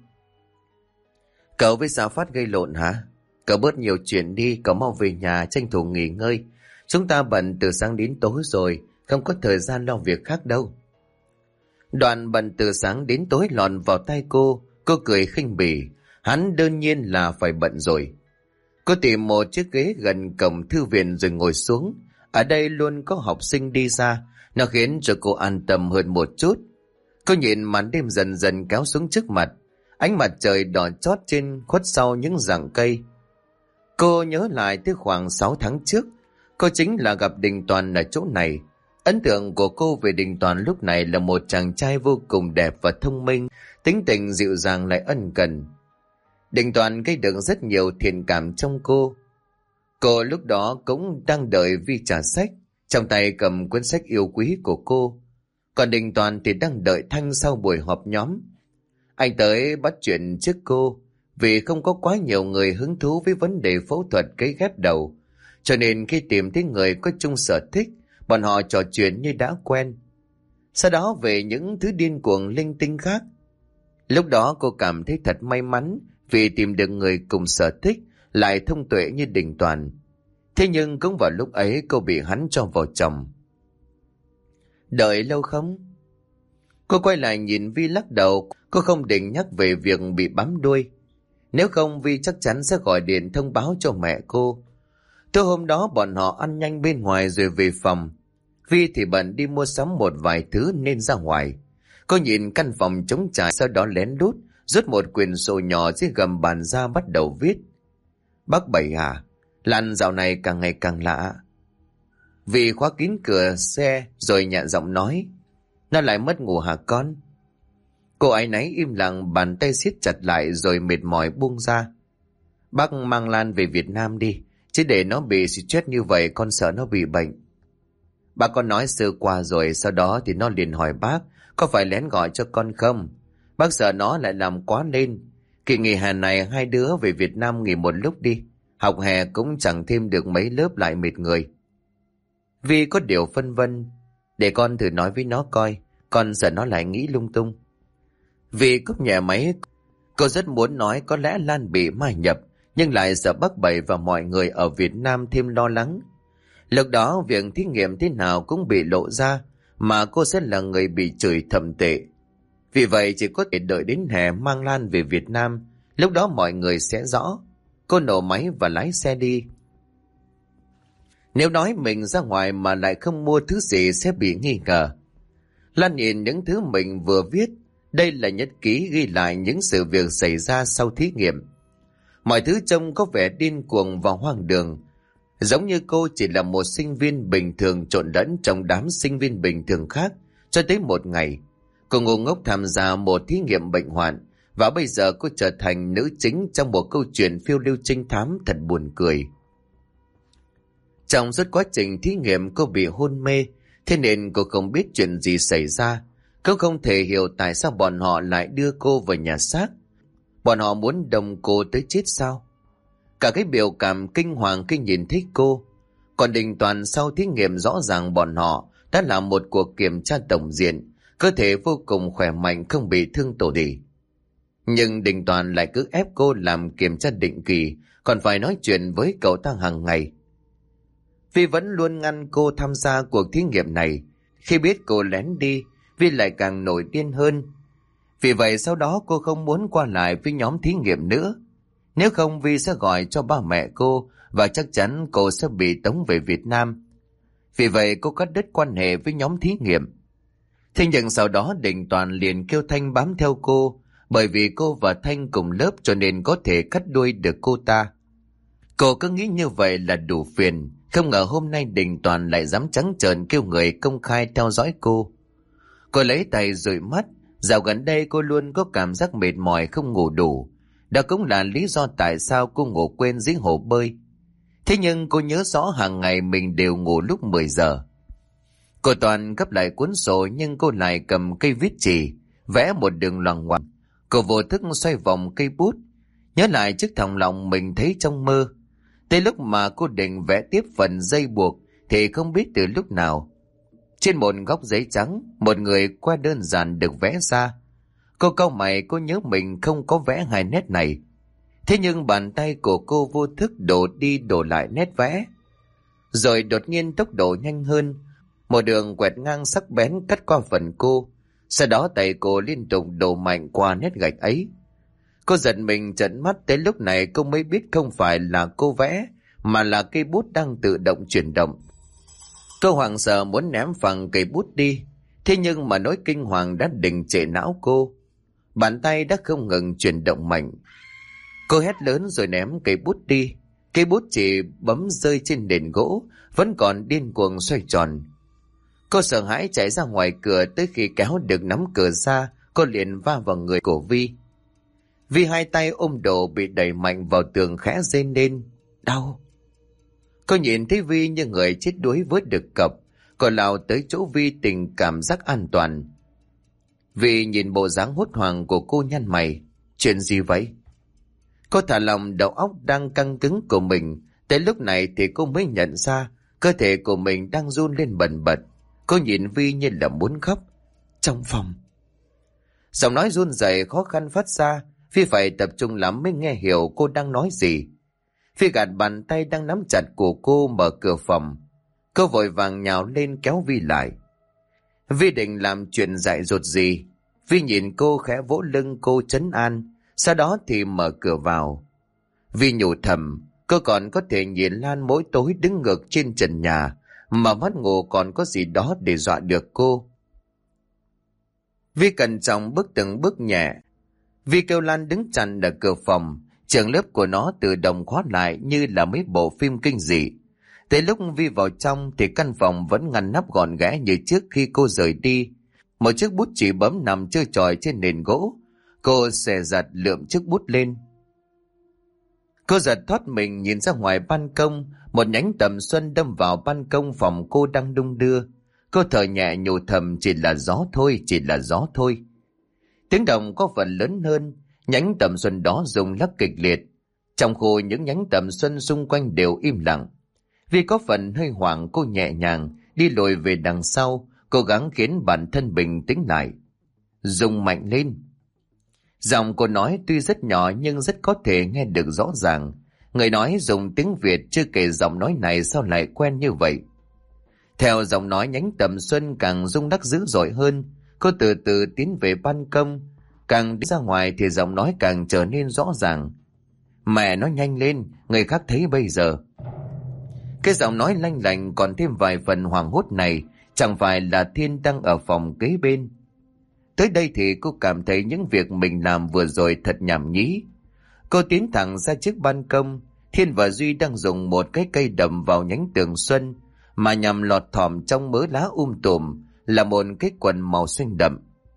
Cậu với Sa Phát gây lộn hả? Cậu bớt nhiều chuyện đi, cậu mau về nhà tranh thủ nghỉ ngơi. Chúng ta bận từ sáng đến tối rồi, không có thời gian lo việc khác đâu. Đoạn bận từ sáng đến tối lọt vào tay cô cười khinh bỉ. Hắn đương nhiên là phải bận rồi. Cô tìm một chiếc ghế gần cổng thư viện rồi ngồi xuống. Ở đây luôn có học sinh đi ra, nó khiến cho cô an tâm hơn một chút. Cô nhìn màn đêm dần dần kéo xuống trước mặt. Ánh mặt trời đỏ chót trên khuất sau những rặng cây. Cô nhớ lại tới khoảng 6 tháng trước, cô chính là gặp Đình Toàn ở chỗ này. Ấn tượng của cô về Đình Toàn lúc này là một chàng trai vô cùng đẹp và thông minh, tính tình dịu dàng lại ân cần. Đình Toàn gây được rất nhiều thiện cảm trong cô. Cô lúc đó cũng đang đợi Vi trả sách, trong tay cầm cuốn sách yêu quý của cô. Còn Đình Toàn thì đang đợi Thanh sau buổi họp nhóm. Anh tới bắt chuyện trước cô, vì không có quá nhiều người hứng thú với vấn đề phẫu thuật cấy ghép đầu. Cho nên khi tìm thấy người có chung sở thích, bọn họ trò chuyện như đã quen. Sau đó về những thứ điên cuồng linh tinh khác. Lúc đó cô cảm thấy thật may mắn vì tìm được người cùng sở thích, lại thông tuệ như Đình Toàn. Thế nhưng cũng vào lúc ấy cô bị hắn cho vào chồng. Đợi lâu không? Cô quay lại nhìn Vi lắc đầu, cô không định nhắc về việc bị bám đuôi. Nếu không Vi chắc chắn sẽ gọi điện thông báo cho mẹ cô. Tối hôm đó bọn họ ăn nhanh bên ngoài rồi về phòng. Vi thì bận đi mua sắm một vài thứ nên ra ngoài. Cô nhìn căn phòng trống trải, sau đó lén lút rút một quyển sổ nhỏ dưới gầm bàn ra bắt đầu viết. Bác Bảy à, Lan dạo này càng ngày càng lạ. Vi khóa kín cửa xe rồi nhẹ giọng nói. Nó lại mất ngủ hả con? Cô ấy nấy im lặng, bàn tay siết chặt lại rồi mệt mỏi buông ra. Bác mang Lan về Việt Nam đi, chứ để nó bị stress như vậy con sợ nó bị bệnh. Bác có nói sơ qua rồi, sau đó thì nó liền hỏi bác có phải lén gọi cho con không. Bác sợ nó lại làm quá lên. Kỳ nghỉ hè này hai đứa về Việt Nam nghỉ một lúc đi. Học hè cũng chẳng thêm được mấy lớp lại mệt người. Vi có điều phân vân. Để con thử nói với nó coi, con sợ nó lại nghĩ lung tung. Vi cúp nhẹ máy. Cô rất muốn nói có lẽ Lan bị mai nhập, nhưng lại sợ bác Bảy và mọi người ở Việt Nam thêm lo lắng. Lúc đó việc thí nghiệm thế nào cũng bị lộ ra, mà cô sẽ là người bị chửi thậm tệ. Vì vậy chỉ có thể đợi đến hè mang Lan về Việt Nam, lúc đó mọi người sẽ rõ. Cô nổ máy và lái xe đi. Nếu nói mình ra ngoài mà lại không mua thứ gì sẽ bị nghi ngờ. Lan nhìn những thứ mình vừa viết. Đây là nhật ký ghi lại những sự việc xảy ra sau thí nghiệm. Mọi thứ trông có vẻ điên cuồng và hoang đường. Giống như cô chỉ là một sinh viên bình thường trộn lẫn trong đám sinh viên bình thường khác. Cho tới một ngày, cô ngu ngốc tham gia một thí nghiệm bệnh hoạn. Và bây giờ cô trở thành nữ chính trong một câu chuyện phiêu lưu trinh thám thật buồn cười. Trong suốt quá trình thí nghiệm cô bị hôn mê, thế nên cô không biết chuyện gì xảy ra. Cô không thể hiểu tại sao bọn họ lại đưa cô vào nhà xác. Bọn họ muốn đồng cô tới chết sao? Cả cái biểu cảm kinh hoàng khi nhìn thấy cô. Còn Đình Toàn sau thí nghiệm rõ ràng bọn họ đã làm một cuộc kiểm tra tổng diện. Cơ thể vô cùng khỏe mạnh, không bị thương tổn gì. Nhưng Đình Toàn lại cứ ép cô làm kiểm tra định kỳ, còn phải nói chuyện với cậu ta hàng ngày. Vi vẫn luôn ngăn cô tham gia cuộc thí nghiệm này. Khi biết cô lén đi, Vi lại càng nổi điên hơn. Vì vậy sau đó cô không muốn qua lại với nhóm thí nghiệm nữa. Nếu không Vi sẽ gọi cho ba mẹ cô và chắc chắn cô sẽ bị tống về Việt Nam. Vì vậy cô cắt đứt quan hệ với nhóm thí nghiệm. Thế nhưng sau đó Đình Toàn liền kêu Thanh bám theo cô, bởi vì cô và Thanh cùng lớp cho nên có thể cắt đuôi được cô ta. Cô cứ nghĩ như vậy là đủ phiền, không ngờ hôm nay Đình Toàn lại dám trắng trợn kêu người công khai theo dõi cô. Cô lấy tay dụi mắt. Dạo gần đây cô luôn có cảm giác mệt mỏi không ngủ đủ. Đó cũng là lý do tại sao cô ngủ quên dưới hồ bơi. Thế nhưng cô nhớ rõ hàng ngày mình đều ngủ lúc 10 giờ. Cô Toàn gấp lại cuốn sổ nhưng cô lại cầm cây viết chì, vẽ một đường loằng ngoằng. Cô vô thức xoay vòng cây bút, nhớ lại chiếc thòng lọng mình thấy trong mơ. Tới lúc mà cô định vẽ tiếp phần dây buộc thì không biết từ lúc nào, trên một góc giấy trắng, một người qua đơn giản được vẽ ra. Cô cau mày, cô nhớ mình không có vẽ hai nét này. Thế nhưng bàn tay của cô vô thức đổ đi đổ lại nét vẽ. Rồi đột nhiên tốc độ nhanh hơn, một đường quẹt ngang sắc bén cắt qua phần cô. Sau đó tay cô liên tục đổ mạnh qua nét gạch ấy. Cô giật mình trợn mắt, tới lúc này cô mới biết không phải là cô vẽ, mà là cây bút đang tự động chuyển động. Cô hoảng sợ muốn ném phăng cây bút đi, thế nhưng mà nỗi kinh hoàng đã đình trệ não cô. Bàn tay đã không ngừng chuyển động mạnh. Cô hét lớn rồi ném cây bút đi. Cây bút chỉ bấm rơi trên nền gỗ, vẫn còn điên cuồng xoay tròn. Cô sợ hãi chạy ra ngoài cửa, tới khi kéo được nắm cửa ra, cô liền va vào người của Vi. Vi hai tay ôm đồ bị đẩy mạnh vào tường, khẽ rên lên. Đau. Cô nhìn thấy Vi như người chết đuối vớt được cọc. Cô lao tới chỗ Vi tìm cảm giác an toàn. Vi nhìn bộ dáng hốt hoảng của cô nhăn mày. Chuyện gì vậy? Cô thả lòng đầu óc đang căng cứng của mình. Tới lúc này thì cô mới nhận ra cơ thể của mình đang run lên bần bật. Cô nhìn Vi như là muốn khóc. Trong phòng. Giọng nói run rẩy khó khăn phát ra. Vi phải tập trung lắm mới nghe hiểu cô đang nói gì. Vi gạt bàn tay đang nắm chặt của cô, mở cửa phòng. Cô vội vàng nhào lên kéo Vi lại. Vi định làm chuyện dại dột gì. Vi nhìn cô khẽ vỗ lưng cô trấn an. Sau đó thì mở cửa vào. Vi nhủ thầm, cô còn có thể nhìn Lan mỗi tối đứng ngược trên trần nhà, mà mắt ngủ còn có gì đó để dọa được cô. Vi cẩn trọng bước từng bước nhẹ. Vi kêu Lan đứng chặn ở cửa phòng. Trường lớp của nó tự động khóa lại như là mấy bộ phim kinh dị. Tới lúc Vi vào trong thì căn phòng vẫn ngăn nắp gọn ghẽ như trước khi cô rời đi. Một chiếc bút chì bấm nằm chơi tròi trên nền gỗ. Cô xè giặt lượm chiếc bút lên. Cô giật thoát mình nhìn ra ngoài ban công. Một nhánh tầm xuân đâm vào ban công phòng cô đang đung đưa. Cô thở nhẹ nhủ thầm, chỉ là gió thôi, chỉ là gió thôi. Tiếng động có phần lớn hơn. Nhánh tầm xuân đó rung lắc kịch liệt. Trong khu những nhánh tầm xuân xung quanh đều im lặng. Vì có phần hơi hoảng, cô nhẹ nhàng đi lùi về đằng sau, cố gắng khiến bản thân bình tĩnh lại. Rung mạnh lên. Giọng cô nói tuy rất nhỏ nhưng rất có thể nghe được rõ ràng. Người nói dùng tiếng Việt, chưa kể giọng nói này sao lại quen như vậy. Theo giọng nói, nhánh tầm xuân càng rung lắc dữ dội hơn. Cô từ từ tiến về ban công. Càng đi ra ngoài thì giọng nói càng trở nên rõ ràng. Mẹ nói nhanh lên, người khác thấy bây giờ. Cái giọng nói lanh lành còn thêm vài phần hoảng hốt này chẳng phải là Thiên đang ở phòng kế bên. Tới đây thì cô cảm thấy những việc mình làm vừa rồi thật nhảm nhí. Cô tiến thẳng ra trước ban công. Thiên và Duy đang dùng một cái cây đầm vào nhánh tường xuân mà nhằm lọt thỏm trong mớ lá tùm là một cái quần màu xanh đậm.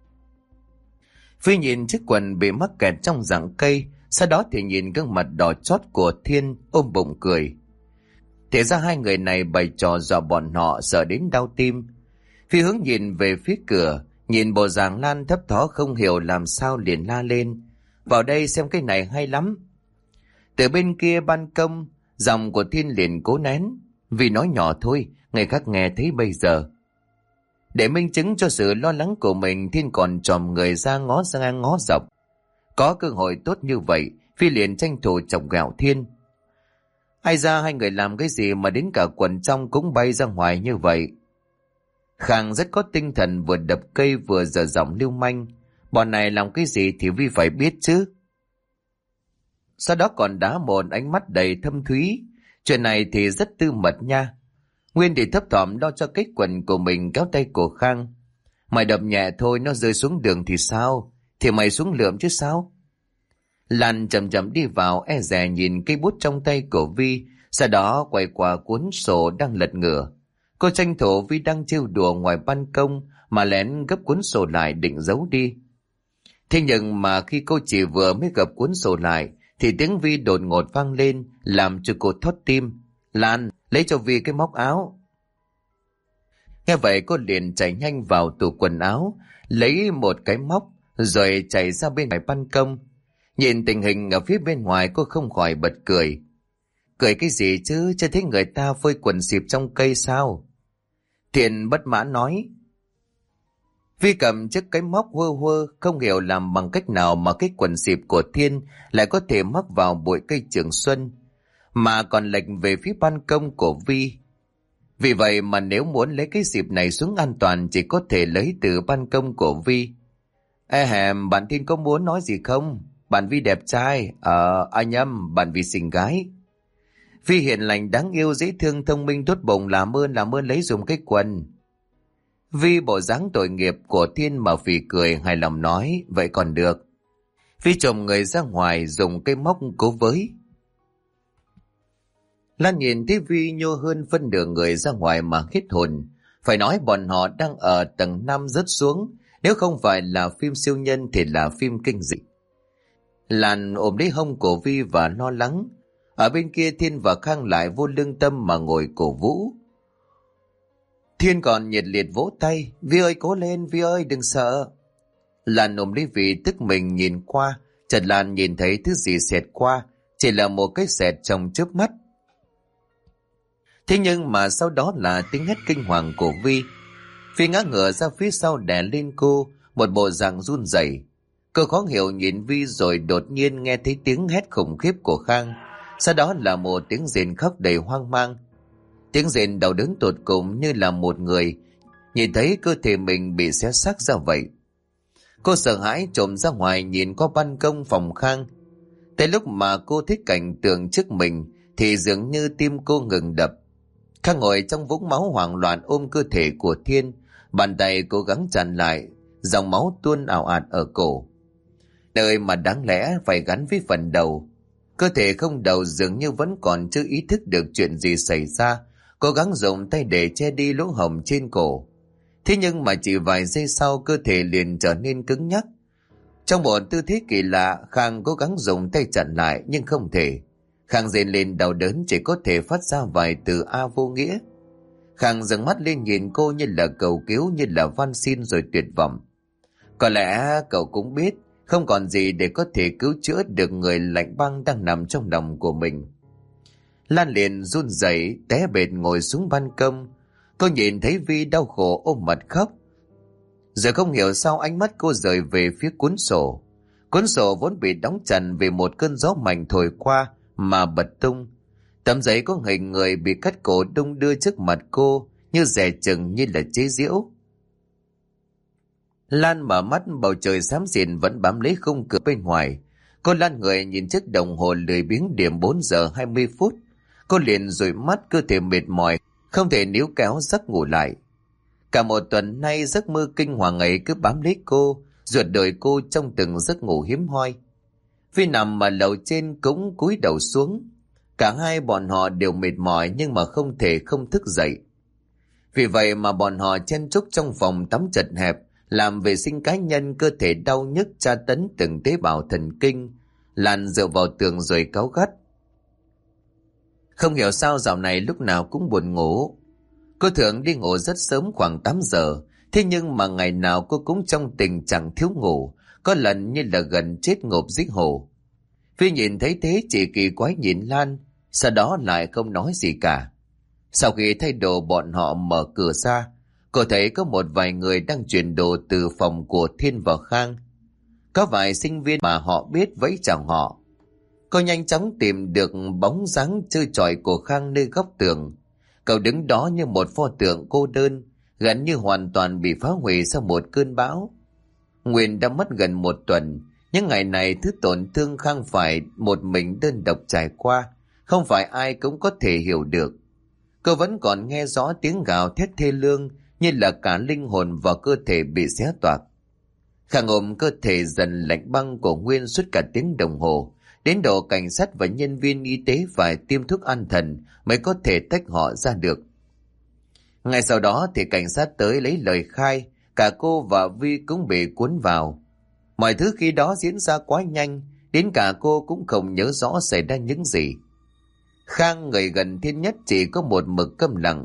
Phi nhìn chiếc quần bị mắc kẹt trong rặng cây, sau đó thì nhìn gương mặt đỏ chót của Thiên ôm bụng cười. Thế ra hai người này bày trò dọa bọn họ sợ đến đau tim. Phi hướng nhìn về phía cửa, nhìn bộ dạng Lan thấp thó không hiểu làm sao liền la lên. Vào đây xem cái này hay lắm. Từ bên kia ban công, giọng của Thiên liền cố nén. Vì nói nhỏ thôi, người khác nghe thấy bây giờ. Để minh chứng cho sự lo lắng của mình, Thiên còn chòm người ra ngó dọc. Có cơ hội tốt như vậy, Phi liền tranh thủ chọc ghẹo Thiên. Ai ra hai người làm cái gì mà đến cả quần trong cũng bay ra ngoài như vậy? Khang rất có tinh thần, vừa đập cây vừa dở giọng lưu manh. Bọn này làm cái gì thì Vi phải biết chứ. Sau đó còn đá một ánh mắt đầy thâm thúy. Chuyện này thì rất tư mật nha. Nguyên thì thấp thỏm lo cho cái quần của mình, kéo tay của Khang. Mày đập nhẹ thôi, nó rơi xuống đường thì sao? Thì mày xuống lượm chứ sao? Lan chậm chậm đi vào, e dè nhìn cây bút trong tay của Vi, sau đó quay qua cuốn sổ đang lật ngửa. Cô tranh thủ Vi đang trêu đùa ngoài ban công mà lén gấp cuốn sổ lại định giấu đi. Thế nhưng mà khi cô chỉ vừa mới gấp cuốn sổ lại thì tiếng Vi đột ngột vang lên làm cho cô thót tim. Lan, lấy cho Vi cái móc áo. Nghe vậy cô liền chạy nhanh vào tủ quần áo, lấy một cái móc, rồi chạy ra bên ngoài ban công. Nhìn tình hình ở phía bên ngoài cô không khỏi bật cười. Cười cái gì chứ, chưa thấy người ta phơi quần xịp trong cây sao? Thiện bất mãn nói. Vi cầm chiếc cái móc hơ hơ, không hiểu làm bằng cách nào mà cái quần xịp của Thiên lại có thể mắc vào bụi cây Trường Xuân, mà còn lệch về phía ban công của Vi. Vì vậy mà nếu muốn lấy cái xịp này xuống an toàn chỉ có thể lấy từ ban công của Vi. Ê hèm, bạn Thiên có muốn nói gì không? Bạn Vi đẹp trai, nhầm, bạn Vi xinh gái. Vi hiền lành đáng yêu dễ thương thông minh tốt bụng, làm ơn lấy dùng cái quần. Vi bộ dáng tội nghiệp của Thiên mà phì cười hài lòng nói, vậy còn được. Vi chồm người ra ngoài dùng cây móc cố với. Lan nhìn thấy Vi nhô hơn phân nửa người ra ngoài mà hết hồn. Phải nói bọn họ đang ở tầng 5 rớt xuống, nếu không phải là phim siêu nhân thì là phim kinh dị. Lan ôm lấy hông của Vi và lo lắng. Ở bên kia Thiên và Khang lại vô lương tâm mà ngồi cổ vũ. Thiên còn nhiệt liệt vỗ tay. Vi ơi cố lên, Vi ơi đừng sợ. Lan ôm lấy Vi tức mình nhìn qua. Chợt Lan nhìn thấy thứ gì xẹt qua, chỉ là một cái xẹt trong chớp mắt. Thế nhưng mà sau đó là tiếng hét kinh hoàng của Vi. Vi ngã ngửa ra phía sau đè lên cô, một bộ dạng run rẩy. Cô khó hiểu nhìn Vi rồi đột nhiên nghe thấy tiếng hét khủng khiếp của Khang. Sau đó là một tiếng rền khóc đầy hoang mang. Tiếng rền đau đớn tột cùng như là một người nhìn thấy cơ thể mình bị xé xác ra vậy. Cô sợ hãi trồm ra ngoài nhìn qua ban công phòng Khang. Tới lúc mà cô thấy cảnh tượng trước mình thì dường như tim cô ngừng đập. Khang ngồi trong vũng máu hoảng loạn ôm cơ thể của Thiên, bàn tay cố gắng chặn lại, dòng máu tuôn ào ạt ở cổ. Nơi mà đáng lẽ phải gắn với phần đầu. Cơ thể không đầu dường như vẫn còn chưa ý thức được chuyện gì xảy ra, cố gắng dùng tay để che đi lỗ hổng trên cổ. Thế nhưng mà chỉ vài giây sau cơ thể liền trở nên cứng nhắc. Trong một tư thế kỳ lạ, Khang cố gắng dùng tay chặn lại nhưng không thể. Khang rên lên đau đớn chỉ có thể phát ra vài từ A vô nghĩa. Khang dừng mắt lên nhìn cô như là cầu cứu, như là van xin rồi tuyệt vọng. Có lẽ cậu cũng biết không còn gì để có thể cứu chữa được người lạnh băng đang nằm trong lòng của mình. Lan liền run rẩy té bệt ngồi xuống ban công. Cô nhìn thấy Vi đau khổ ôm mặt khóc. Giờ không hiểu sao ánh mắt cô rời về phía cuốn sổ. Cuốn sổ vốn bị đóng chặt vì một cơn gió mạnh thổi qua mà bật tung. Tấm giấy có hình người bị cắt cổ đung đưa trước mặt cô như dè chừng như là chế giễu. Lan mở mắt, bầu trời xám xịt vẫn bám lấy khung cửa bên ngoài. Cô lăn người nhìn chiếc đồng hồ lười biếng điểm 4 giờ 20 phút. Cô liền dụi mắt, cơ thể mệt mỏi, không thể níu kéo giấc ngủ lại. Cả một tuần nay giấc mơ kinh hoàng ấy cứ bám lấy cô, ruột đời cô trong từng giấc ngủ hiếm hoi. Phi nằm mà lầu trên cũng cúi đầu xuống. Cả hai bọn họ đều mệt mỏi nhưng mà không thể không thức dậy. Vì vậy mà bọn họ chen chúc trong phòng tắm chật hẹp, làm vệ sinh cá nhân, cơ thể đau nhức tra tấn từng tế bào thần kinh. Lan dựa vào tường rồi cáu gắt. Không hiểu sao dạo này lúc nào cũng buồn ngủ. Cô thường đi ngủ rất sớm khoảng 8 giờ, thế nhưng mà ngày nào cô cũng trong tình trạng thiếu ngủ, có lần như là gần chết ngộp giết hổ. Phi nhìn thấy thế chỉ kỳ quái nhìn Lan, sau đó lại không nói gì cả. Sau khi thay đồ bọn họ mở cửa ra, cô thấy có một vài người đang chuyển đồ từ phòng của Thiên vào Khang. Có vài sinh viên mà họ biết vẫy chào họ. Cô nhanh chóng tìm được bóng dáng chơi chọi của Khang nơi góc tường. Cậu đứng đó như một pho tượng cô đơn, gần như hoàn toàn bị phá hủy sau một cơn bão. Nguyên đã mất gần một tuần, những ngày này thứ tổn thương Khang phải một mình đơn độc trải qua, không phải ai cũng có thể hiểu được. Cô vẫn còn nghe rõ tiếng gào thét thê lương như là cả linh hồn và cơ thể bị xé toạc. Khang ôm cơ thể dần lạnh băng của Nguyên suốt cả tiếng đồng hồ, đến độ cảnh sát và nhân viên y tế phải tiêm thuốc an thần mới có thể tách họ ra được. Ngay sau đó thì cảnh sát tới lấy lời khai, cả cô và Vi cũng bị cuốn vào. Mọi thứ khi đó diễn ra quá nhanh, đến cả cô cũng không nhớ rõ xảy ra những gì. Khang người gần Thiên nhất chỉ có một mực câm lặng,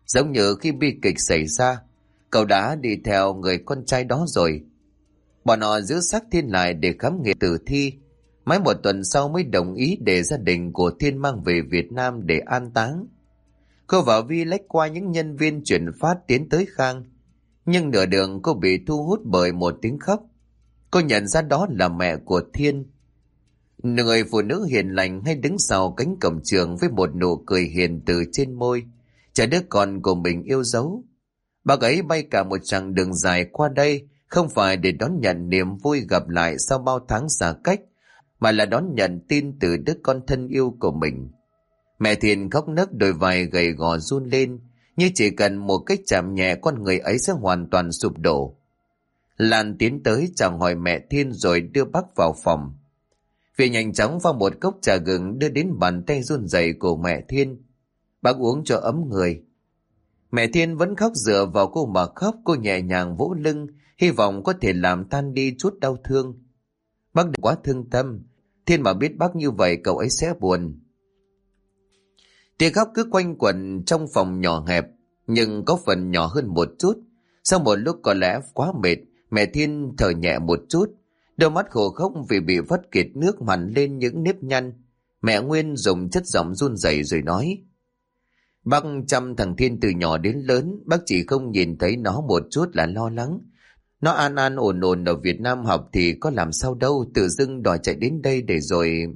Giống như khi bi kịch xảy ra, cậu đã đi theo người con trai đó rồi. Bọn họ giữ xác Thiên lại để khám nghiệm tử thi. Mãi một tuần sau mới đồng ý để gia đình của Thiên mang về Việt Nam để an táng. Cô và Vi lách qua những nhân viên chuyển phát tiến tới Khang. Nhưng nửa đường cô bị thu hút bởi một tiếng khóc. Cô nhận ra đó là mẹ của Thiên. Người phụ nữ hiền lành hay đứng sau cánh cổng trường với một nụ cười hiền từ trên môi, chờ đứa con của mình yêu dấu. Bác ấy bay cả một chặng đường dài qua đây, không phải để đón nhận niềm vui gặp lại sau bao tháng xa cách, mà là đón nhận tin từ đứa con thân yêu của mình. Mẹ Thiên khóc nấc, đôi vai gầy gò run lên, như chỉ cần một cái chạm nhẹ con người ấy sẽ hoàn toàn sụp đổ. Lan tiến tới chào hỏi mẹ Thiên rồi đưa bác vào phòng. Vì nhanh chóng pha một cốc trà gừng đưa đến bàn tay run rẩy của mẹ Thiên. Bác uống cho ấm người. Mẹ Thiên vẫn khóc, dựa vào cô mà khóc. Cô nhẹ nhàng vỗ lưng, hy vọng có thể làm tan đi chút đau thương. Bác đừng quá thương tâm. Thiên mà biết bác như vậy cậu ấy sẽ buồn. Tiếng khóc cứ quanh quẩn trong phòng nhỏ hẹp, nhưng có phần nhỏ hơn một chút. Sau một lúc có lẽ quá mệt, mẹ Thiên thở nhẹ một chút. Đôi mắt khổ khóc vì bị vắt kiệt nước hằn lên những nếp nhăn. Mẹ Nguyên dùng chất giọng run rẩy rồi nói: Bác chăm thằng Thiên từ nhỏ đến lớn, bác chỉ không nhìn thấy nó một chút là lo lắng. Nó an an ổn ổn ở Việt Nam học thì có làm sao đâu, tự dưng đòi chạy đến đây để rồi...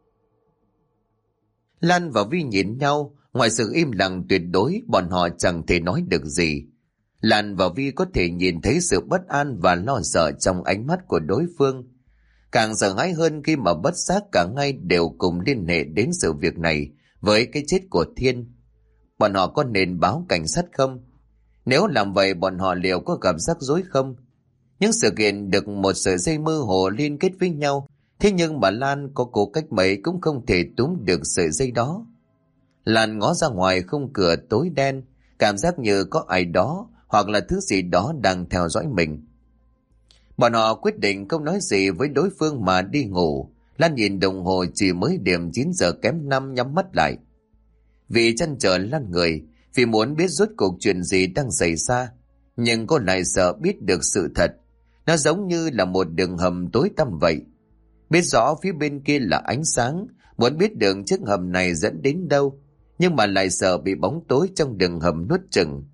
Lan và Vi nhìn nhau, ngoài sự im lặng tuyệt đối, bọn họ chẳng thể nói được gì. Lan và Vi có thể nhìn thấy sự bất an và lo sợ trong ánh mắt của đối phương. Càng sợ hãi hơn khi mà bất giác cả ngay đều cùng liên hệ đến sự việc này với cái chết của Thiên. Bọn họ có nên báo cảnh sát không? Nếu làm vậy bọn họ liệu có gặp rắc rối không? Những sự kiện được một sợi dây mơ hồ liên kết với nhau, thế nhưng mà Lan có cố cách mấy cũng không thể túm được sợi dây đó. Lan ngó ra ngoài khung cửa tối đen, cảm giác như có ai đó hoặc là thứ gì đó đang theo dõi mình. Bọn họ quyết định không nói gì với đối phương mà đi ngủ. Lan nhìn đồng hồ chỉ mới điểm 9 giờ kém 5 nhắm mắt lại. Vì chăn trở lăn người, vì muốn biết rốt cuộc chuyện gì đang xảy ra, nhưng cô lại sợ biết được sự thật. Nó giống như là một đường hầm tối tăm vậy. Biết rõ phía bên kia là ánh sáng, muốn biết đường chiếc hầm này dẫn đến đâu, nhưng mà lại sợ bị bóng tối trong đường hầm nuốt chửng.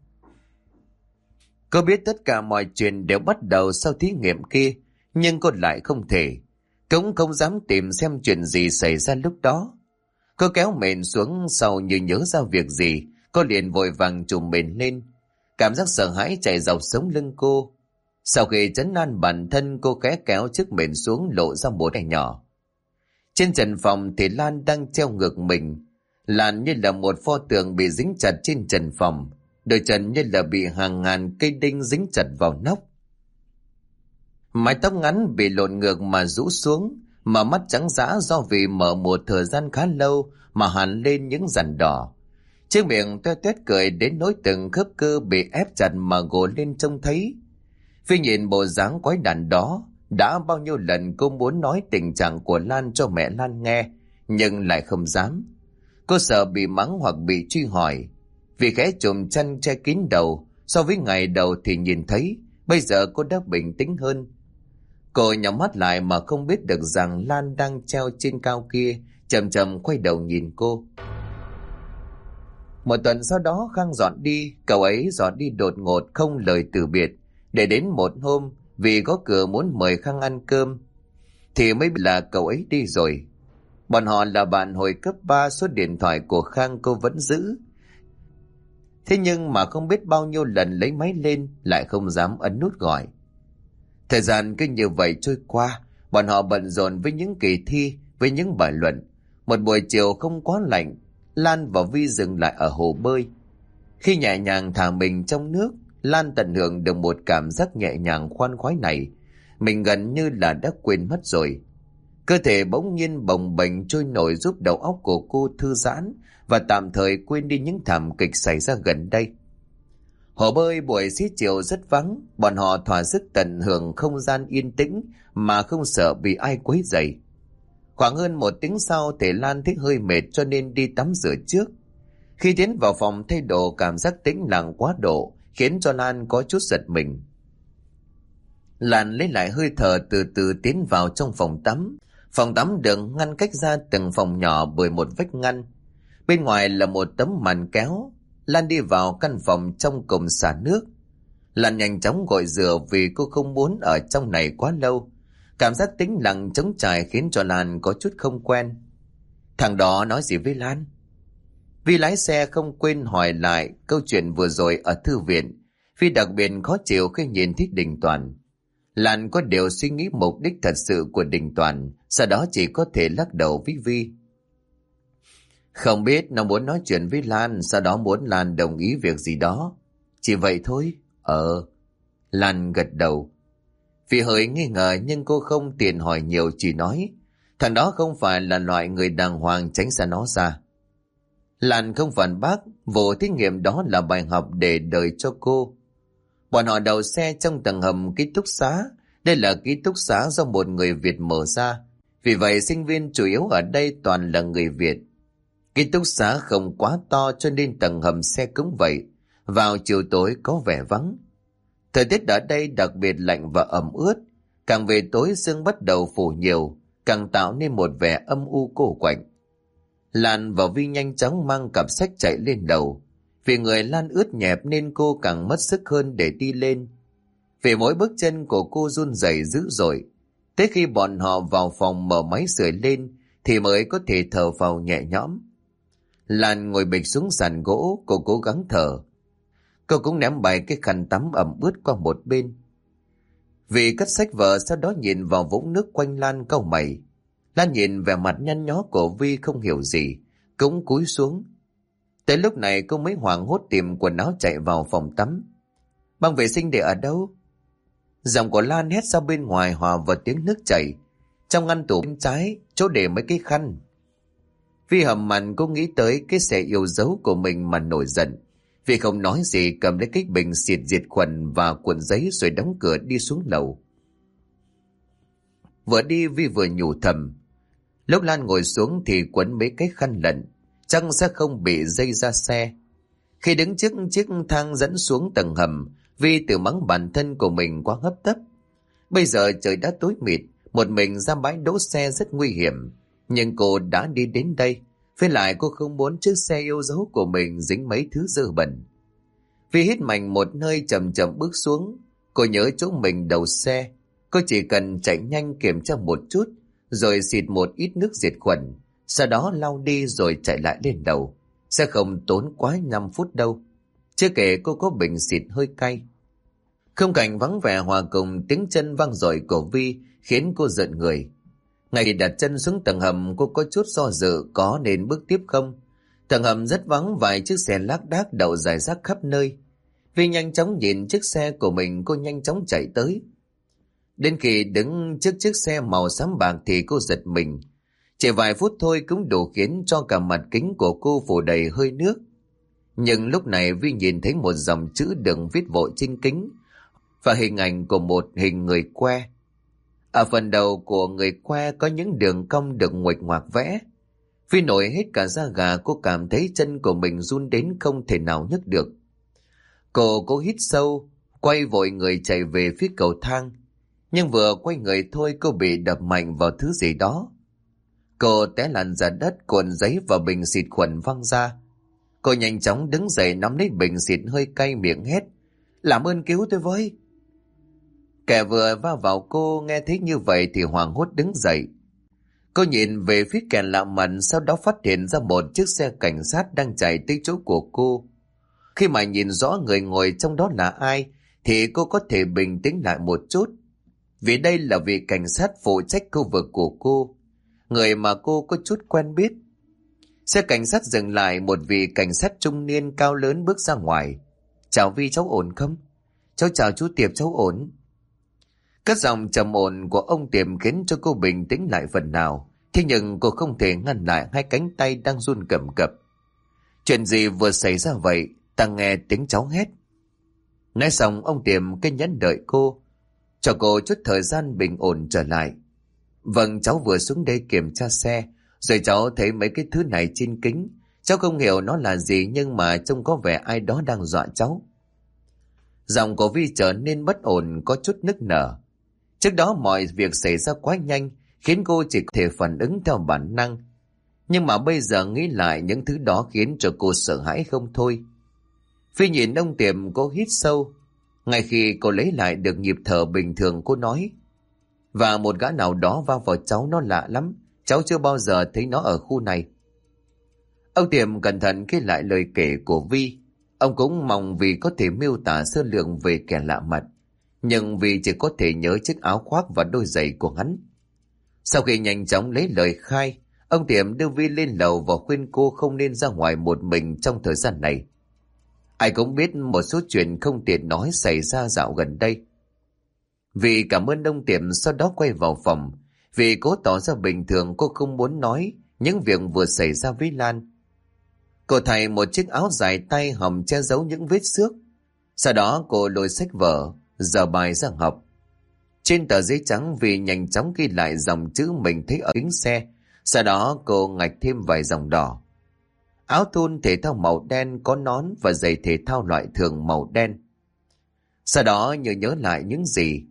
Cô biết tất cả mọi chuyện đều bắt đầu sau thí nghiệm kia, nhưng cô lại không thể. Cũng không dám tìm xem chuyện gì xảy ra lúc đó. Cô kéo mền xuống, sau như nhớ ra việc gì, cô liền vội vàng trùm mền lên. Cảm giác sợ hãi chạy dọc sống lưng cô. Sau khi trấn an bản thân, cô khẽ kéo chiếc mền xuống, lộ ra một cái nhỏ. Trên trần phòng thì Lan đang treo ngược mình. Lan như là một pho tượng bị dính chặt trên trần phòng. Đôi chân như là bị hàng ngàn cây đinh dính chặt vào nóc. Mái tóc ngắn bị lộn ngược mà rũ xuống, mà mắt trắng dã do vì mở một thời gian khá lâu mà hằn lên những rằn đỏ. Chiếc miệng toe toét cười đến nỗi từng khớp cơ bị ép chặt mà gồ lên trông thấy. Phi nhìn bộ dáng quái đản đó, đã bao nhiêu lần cô muốn nói tình trạng của Lan cho mẹ Lan nghe, nhưng lại không dám. Cô sợ bị mắng hoặc bị truy hỏi. Vì khẽ chùm chăn che kín đầu, so với ngày đầu thì nhìn thấy, bây giờ cô đã bình tĩnh hơn. Cô nhắm mắt lại mà không biết được rằng Lan đang treo trên cao kia, chậm chậm quay đầu nhìn cô. Một tuần sau đó Khang dọn đi, cậu ấy dọn đi đột ngột không lời từ biệt. Để đến một hôm, vì có cửa muốn mời Khang ăn cơm, thì mới biết là cậu ấy đi rồi. Bọn họ là bạn hồi cấp 3, số điện thoại của Khang cô vẫn giữ. Thế nhưng mà không biết bao nhiêu lần lấy máy lên, lại không dám ấn nút gọi. Thời gian cứ như vậy trôi qua, bọn họ bận rộn với những kỳ thi, với những bài luận. Một buổi chiều không quá lạnh, Lan và Vi dừng lại ở hồ bơi. Khi nhẹ nhàng thả mình trong nước, Lan tận hưởng được một cảm giác nhẹ nhàng khoan khoái này. Mình gần như là đã quên mất rồi. Cơ thể bỗng nhiên bồng bềnh trôi nổi, giúp đầu óc của cô thư giãn và tạm thời quên đi những thảm kịch xảy ra gần đây. Hồ bơi buổi xế chiều rất vắng, bọn họ thỏa sức tận hưởng không gian yên tĩnh mà không sợ bị ai quấy rầy. Khoảng hơn một tiếng sau thì Lan thấy hơi mệt cho nên đi tắm rửa trước. Khi tiến vào phòng thay đồ, cảm giác tĩnh lặng quá độ khiến cho Lan có chút giật mình. Lan lấy lại hơi thở, từ từ tiến vào trong phòng tắm. Phòng tắm được ngăn cách ra từng phòng nhỏ bởi một vách ngăn. Bên ngoài là một tấm màn kéo. Lan đi vào căn phòng trong cùng xả nước. Lan nhanh chóng gội rửa vì cô không muốn ở trong này quá lâu. Cảm giác tĩnh lặng trống trải khiến cho Lan có chút không quen. Thằng đó nói gì với Lan? Vi lái xe không quên hỏi lại câu chuyện vừa rồi ở thư viện. Vi đặc biệt khó chịu khi nhìn thấy Đình Toàn. Lan có điều suy nghĩ mục đích thật sự của Đình Toàn, sau đó chỉ có thể lắc đầu với Vi. Không biết nó muốn nói chuyện với Lan, sau đó muốn Lan đồng ý việc gì đó. Chỉ vậy thôi. Lan gật đầu. Vi hơi nghi ngờ nhưng cô không tiện hỏi nhiều, chỉ nói thằng đó không phải là loại người đàng hoàng, tránh xa nó ra. Lan không phản bác, vụ thí nghiệm đó là bài học để đời cho cô. Bọn họ đậu xe trong tầng hầm ký túc xá. Đây là ký túc xá do một người Việt mở ra. Vì vậy sinh viên chủ yếu ở đây toàn là người Việt. Ký túc xá không quá to cho nên tầng hầm xe cứng vậy. Vào chiều tối có vẻ vắng. Thời tiết ở đây đặc biệt lạnh và ẩm ướt. Càng về tối sương bắt đầu phủ nhiều, càng tạo nên một vẻ âm u cô quạnh. Lan và Vi nhanh chóng mang cặp sách chạy lên đầu. Vì người Lan ướt nhẹp nên cô càng mất sức hơn để đi lên. Vì mỗi bước chân của cô run rẩy dữ dội. Tới khi bọn họ vào phòng mở máy sưởi lên thì mới có thể thở phào nhẹ nhõm. Lan ngồi bịch xuống sàn gỗ, cô cố gắng thở. Cô cũng ném bài cái khăn tắm ẩm ướt qua một bên. Vì cất sách vở, sau đó nhìn vào vũng nước quanh Lan cau mày. Lan nhìn vẻ mặt nhăn nhó của Vi không hiểu gì, cũng cúi xuống. Tới lúc này cô mới hoảng hốt tìm quần áo chạy vào phòng tắm. Băng vệ sinh để ở đâu? Giọng của Lan hét ra bên ngoài hòa vào tiếng nước chảy. Trong ngăn tủ bên trái, chỗ để mấy cái khăn. Vi hầm mặn cô nghĩ tới cái xe yêu dấu của mình mà nổi giận. Vi không nói gì, cầm lấy cái bình xịt diệt khuẩn và cuộn giấy rồi đóng cửa đi xuống lầu. Vừa đi Vi vừa nhủ thầm. Lúc Lan ngồi xuống thì quấn mấy cái khăn lận, chắc sẽ không bị dây ra xe. Khi đứng trước chiếc thang dẫn xuống tầng hầm, Vi tự mắng bản thân của mình quá hấp tấp. Bây giờ trời đã tối mịt, một mình ra bãi đỗ xe rất nguy hiểm. Nhưng cô đã đi đến đây, với lại cô không muốn chiếc xe yêu dấu của mình dính mấy thứ dơ bẩn. Vi hít mạnh một hơi, chậm chậm bước xuống. Cô nhớ chỗ mình đầu xe. Cô chỉ cần chạy nhanh kiểm tra một chút, rồi xịt một ít nước diệt khuẩn, sau đó lau đi rồi chạy lại lên đầu. Sẽ không tốn quá 5 phút đâu. Chưa kể cô có bình xịt hơi cay. Khung cảnh vắng vẻ hòa cùng tiếng chân vang dội của Vi khiến cô giận người. Ngay khi đặt chân xuống tầng hầm, cô có chút do dự có nên bước tiếp không. Tầng hầm rất vắng, vài chiếc xe lác đác đậu rải rác khắp nơi. Vi nhanh chóng nhìn chiếc xe của mình, cô nhanh chóng chạy tới. Đến khi đứng trước chiếc xe màu xám bạc thì cô giật mình. Chỉ vài phút thôi cũng đủ khiến cho cả mặt kính của cô phủ đầy hơi nước. Nhưng lúc này Vi nhìn thấy một dòng chữ được viết vội trên kính và hình ảnh của một hình người que. Ở phần đầu của người que có những đường cong được nguệch ngoạc vẽ. Vi nổi hết cả da gà, cô cảm thấy chân của mình run đến không thể nào nhấc được. Cô hít sâu, quay vội người chạy về phía cầu thang. Nhưng vừa quay người thôi cô bị đập mạnh vào thứ gì đó. Cô té lăn ra đất, cuộn giấy và bình xịt khuẩn văng ra. Cô nhanh chóng đứng dậy nắm lấy bình xịt hơi cay, miệng hét. Làm ơn cứu tôi với. Kẻ vừa va vào cô nghe thấy như vậy thì hoảng hốt đứng dậy. Cô nhìn về phía kẻ lạ mặt, sau đó phát hiện ra một chiếc xe cảnh sát đang chạy tới chỗ của cô. Khi mà nhìn rõ người ngồi trong đó là ai thì cô có thể bình tĩnh lại một chút. Vì đây là vị cảnh sát phụ trách khu vực của cô, người mà cô có chút quen biết. Xe cảnh sát dừng lại, một vị cảnh sát trung niên cao lớn bước ra ngoài. Chào Vi, cháu ổn không? Cháu chào chú Tiệp, cháu ổn. Các giọng trầm ổn của ông Tiệp khiến cho cô bình tĩnh lại phần nào. Thế nhưng cô không thể ngăn lại hai cánh tay đang run cầm cập. Chuyện gì vừa xảy ra vậy? Ta nghe tiếng cháu hét. Nói xong ông Tiệp kiên nhẫn đợi cô, cho cô chút thời gian bình ổn trở lại. Vâng, cháu vừa xuống đây kiểm tra xe, rồi cháu thấy mấy cái thứ này trên kính. Cháu không hiểu nó là gì, nhưng mà trông có vẻ ai đó đang dọa cháu. Giọng của Vi trở nên bất ổn, có chút nức nở. Trước đó mọi việc xảy ra quá nhanh, khiến cô chỉ có thể phản ứng theo bản năng. Nhưng mà bây giờ nghĩ lại, những thứ đó khiến cho cô sợ hãi không thôi. Phi nhìn ông Tiệm, cô hít sâu. Ngay khi cô lấy lại được nhịp thở bình thường, cô nói: và một gã nào đó va vào cháu, nó lạ lắm. Cháu chưa bao giờ thấy nó ở khu này. Ông Tiệm cẩn thận ghi lại lời kể của Vi. Ông cũng mong vì có thể miêu tả sơ lược về kẻ lạ mặt, nhưng vì chỉ có thể nhớ chiếc áo khoác và đôi giày của hắn. Sau khi nhanh chóng lấy lời khai, ông Tiệm đưa Vi lên lầu và khuyên cô không nên ra ngoài một mình trong thời gian này. Ai cũng biết một số chuyện không tiện nói xảy ra dạo gần đây. Vì cảm ơn ông Tiệm, sau đó quay vào phòng. Vì cố tỏ ra bình thường, cô không muốn nói những việc vừa xảy ra với Lan. Cô thay một chiếc áo dài tay hồng che giấu những vết xước. Sau đó cô lôi sách vở, dở bài ra học. Trên tờ giấy trắng vì nhanh chóng ghi lại dòng chữ mình thấy ở kính xe. Sau đó cô ngạch thêm vài dòng đỏ. Áo thun thể thao màu đen, có nón và giày thể thao loại thường màu đen. Sau đó nhớ lại những gì.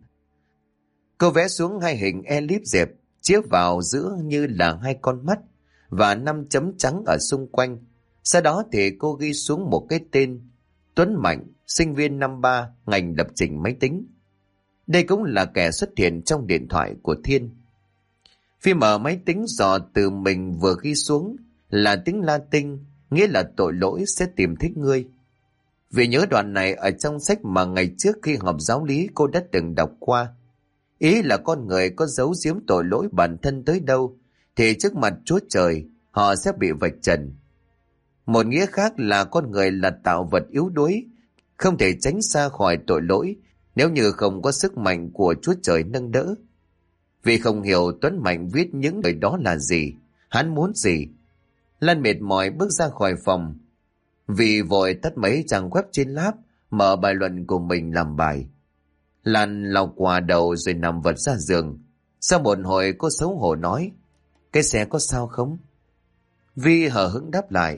Cô vẽ xuống hai hình elip dẹp, chia vào giữa như là hai con mắt và 5 chấm trắng ở xung quanh. Sau đó thì cô ghi xuống một cái tên: Tuấn Mạnh, sinh viên năm 3, ngành lập trình máy tính. Đây cũng là kẻ xuất hiện trong điện thoại của Thiên. Khi mở máy tính dò từ mình vừa ghi xuống là tiếng Latin, nghĩa là tội lỗi sẽ tìm thấy ngươi. Vì nhớ đoạn này ở trong sách mà ngày trước khi học giáo lý cô đã từng đọc qua. Ý là con người có giấu giếm tội lỗi bản thân tới đâu thì trước mặt Chúa Trời họ sẽ bị vạch trần. Một nghĩa khác là con người là tạo vật yếu đuối, không thể tránh xa khỏi tội lỗi nếu như không có sức mạnh của Chúa Trời nâng đỡ. Vì không hiểu Tuấn Mạnh viết những lời đó là gì, hắn muốn gì. Lan mệt mỏi bước ra khỏi phòng. Vì vội tắt mấy trang web trên lab, mở bài luận của mình làm bài. Lan lau qua đầu rồi nằm vật ra giường. Sau một hồi cô xấu hổ nói: cái xe có sao không? Vi hờ hững đáp lại: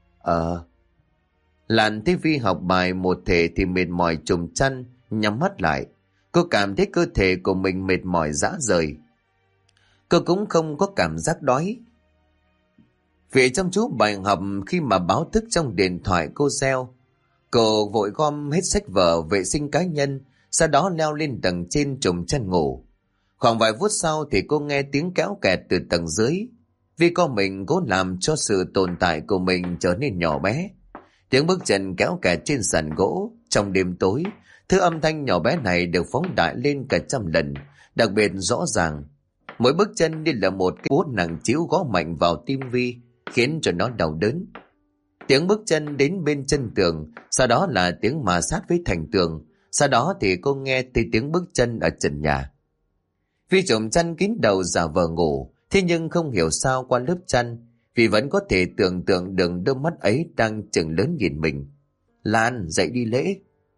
Lan thấy Vi học bài một thể thì mệt mỏi trùm chăn, nhắm mắt lại. Cô cảm thấy cơ thể của mình mệt mỏi rã rời. Cô cũng không có cảm giác đói. Vì chăm chú bài học, khi mà báo thức trong điện thoại cô reo, cô vội gom hết sách vở, vệ sinh cá nhân, sau đó leo lên tầng trên trùm chăn ngủ. Khoảng vài phút sau thì cô nghe tiếng kéo kẹt từ tầng dưới. Vì con mình cố làm cho sự tồn tại của mình trở nên nhỏ bé. Tiếng bước chân kéo kẹt trên sàn gỗ trong đêm tối, thứ âm thanh nhỏ bé này được phóng đại lên cả trăm lần, đặc biệt rõ ràng. Mỗi bước chân như là một cái búa nặng trĩu gõ mạnh vào tim Vi, khiến cho nó đau đớn. Tiếng bước chân đến bên chân tường, sau đó là tiếng ma sát với thành tường, sau đó thì cô nghe thấy tiếng bước chân ở trần nhà. Vi trùm chăn kín đầu giả vờ ngủ, thế nhưng không hiểu sao qua lớp chăn, vì vẫn có thể tưởng tượng được đôi mắt ấy đang trừng lớn nhìn mình. Lan, dậy đi lễ.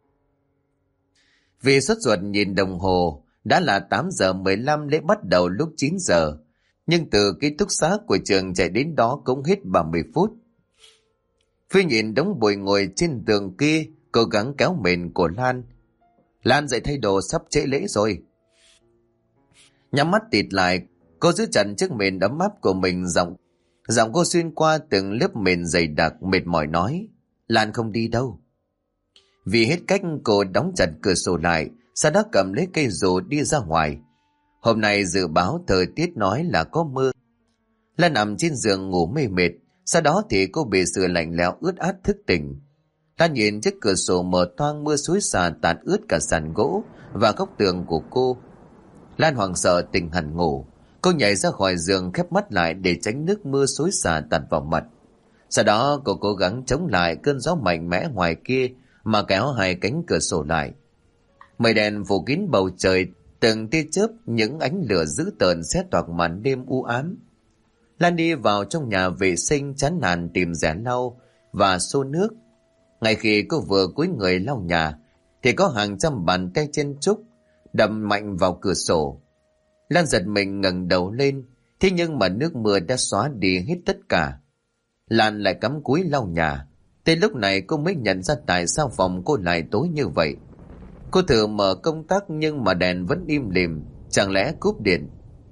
Vì sốt ruột nhìn đồng hồ, đã là 8 giờ 15, lễ bắt đầu lúc 9 giờ. Nhưng từ ký túc xá của trường chạy đến đó cũng hết 30 phút. Phi nhìn đống bụi ngồi trên tường kia, cố gắng kéo mền của Lan. Lan, dậy thay đồ, sắp trễ lễ rồi. Nhắm mắt tịt lại, cô giữ chặt chiếc mền ấm áp của mình, giọng cô xuyên qua từng lớp mền dày đặc, mệt mỏi nói: Lan không đi đâu. Vì hết cách, cô đóng chặt cửa sổ lại, sau đó cầm lấy cây dù đi ra ngoài. Hôm nay dự báo thời tiết nói là có mưa. Lan nằm trên giường ngủ mê mệt, sau đó thì cô bị sự lạnh lẽo ướt át thức tỉnh. Lan nhìn chiếc cửa sổ mở toang, mưa xối xả tạt ướt cả sàn gỗ và góc tường của cô. Lan hoảng sợ tỉnh hẳn ngủ. Cô nhảy ra khỏi giường, khép mắt lại để tránh nước mưa xối xả tạt vào mặt. Sau đó cô cố gắng chống lại cơn gió mạnh mẽ ngoài kia mà kéo hai cánh cửa sổ lại. Mây đen phủ kín bầu trời, từng tia chớp, những ánh lửa dữ tợn xé toạc màn đêm u ám. Lan đi vào trong nhà vệ sinh chán nản tìm rẻ lau và xô nước. Ngay khi cô vừa cúi người lau nhà thì có hàng trăm bàn tay chân trúc đập mạnh vào cửa sổ. Lan giật mình ngẩng đầu lên, thế nhưng mà nước mưa đã xóa đi hết tất cả. Lan lại cắm cúi lau nhà. Tới lúc này cô mới nhận ra tại sao phòng cô lại tối như vậy. Cô thử mở công tắc nhưng mà đèn vẫn im lìm, chẳng lẽ cúp điện.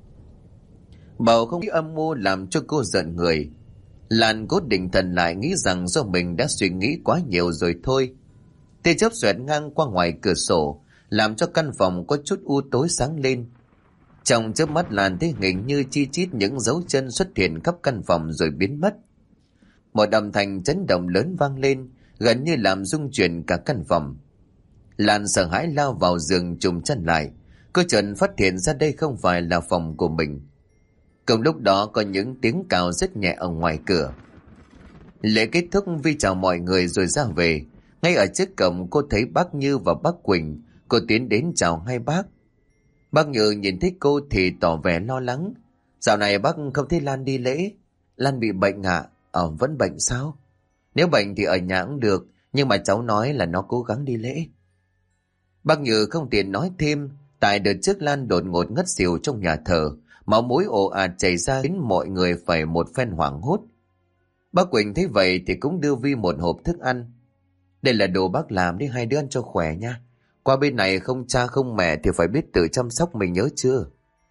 Bầu không khí âm mưu làm cho cô giận người. Lan cố định thần lại, nghĩ rằng do mình đã suy nghĩ quá nhiều rồi thôi. Tia chớp xoẹt ngang qua ngoài cửa sổ, làm cho căn phòng có chút u tối sáng lên. Trong chớp mắt Lan thấy hình như chi chít những dấu chân xuất hiện khắp căn phòng rồi biến mất. Một âm thanh chấn động lớn vang lên, gần như làm rung chuyển cả căn phòng. Lan sợ hãi lao vào giường chùm chân lại. Cô chợt phát hiện ra đây không phải là phòng của mình. Cùng lúc đó có những tiếng cào rất nhẹ ở ngoài cửa. Lễ kết thúc, Vi chào mọi người rồi ra về. Ngay ở trước cổng cô thấy bác Như và bác Quỳnh. Cô tiến đến chào hai bác. Bác Như nhìn thấy cô thì tỏ vẻ lo lắng. Dạo này bác không thấy Lan đi lễ. Lan bị bệnh ạ? Vẫn bệnh sao? Nếu bệnh thì ở nhà cũng được, nhưng mà cháu nói là nó cố gắng đi lễ. Bác Như không tiện nói thêm, tại đợt trước Lan đột ngột ngất xỉu trong nhà thờ, máu mũi ồ ạt chảy ra khiến mọi người phải một phen hoảng hốt. Bác Quỳnh thấy vậy thì cũng đưa Vi một hộp thức ăn. Đây là đồ bác làm để hai đứa ăn cho khỏe nha. Qua bên này không cha không mẹ thì phải biết tự chăm sóc mình, nhớ chưa?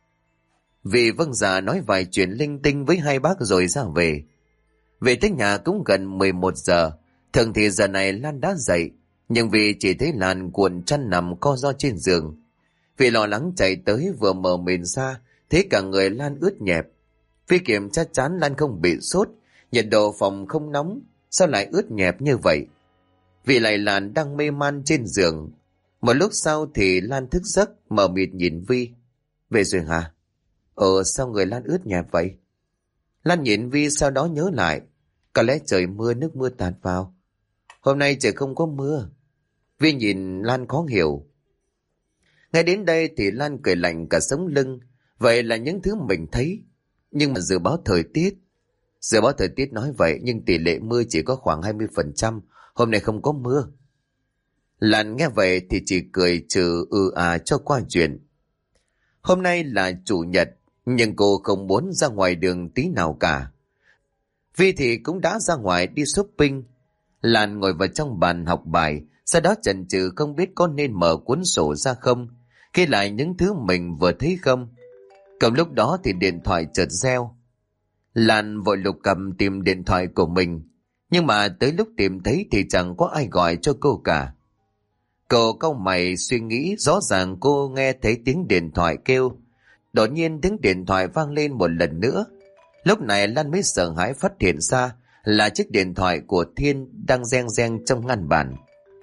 Vi vâng dạ nói vài chuyện linh tinh với hai bác rồi ra về. Về tới nhà cũng gần 11 giờ. Thường thì giờ này Lan đã dậy, nhưng vì chỉ thấy Lan cuộn chăn nằm co ro trên giường. Vì lo lắng chạy tới, vừa mở mền ra thấy cả người Lan ướt nhẹp. Vì kiểm tra chán Lan không bị sốt, nhiệt độ phòng không nóng, sao lại ướt nhẹp như vậy? Vì lại Lan đang mê man trên giường. Một lúc sau thì Lan thức giấc, mờ mịt nhìn Vi. Về rồi hả? Sao người Lan ướt nhẹp vậy? Lan nhìn Vi sau đó nhớ lại. Có lẽ trời mưa, nước mưa tạt vào. Hôm nay trời không có mưa. Vi nhìn Lan khó hiểu. Ngay đến đây thì Lan cười lạnh cả sống lưng. Vậy là những thứ mình thấy. Nhưng mà dự báo thời tiết nói vậy, nhưng tỷ lệ mưa chỉ có khoảng 20%. Hôm nay không có mưa. Lan nghe vậy thì chỉ cười trừ cho qua chuyện. Hôm nay là chủ nhật, nhưng cô không muốn ra ngoài đường tí nào cả. Vi thì cũng đã ra ngoài đi shopping. Lan ngồi vào trong bàn học bài, sau đó chần chừ không biết có nên mở cuốn sổ ra không, ghi lại những thứ mình vừa thấy không. Cầm lúc đó thì điện thoại chợt reo. Lan vội lục cầm tìm điện thoại của mình, nhưng mà tới lúc tìm thấy thì chẳng có ai gọi cho cô cả. Cô cau mày suy nghĩ, rõ ràng cô nghe thấy tiếng điện thoại kêu. Đột nhiên tiếng điện thoại vang lên một lần nữa. Lúc này Lan mới sợ hãi phát hiện ra là chiếc điện thoại của Thiên đang reng reng trong ngăn bàn.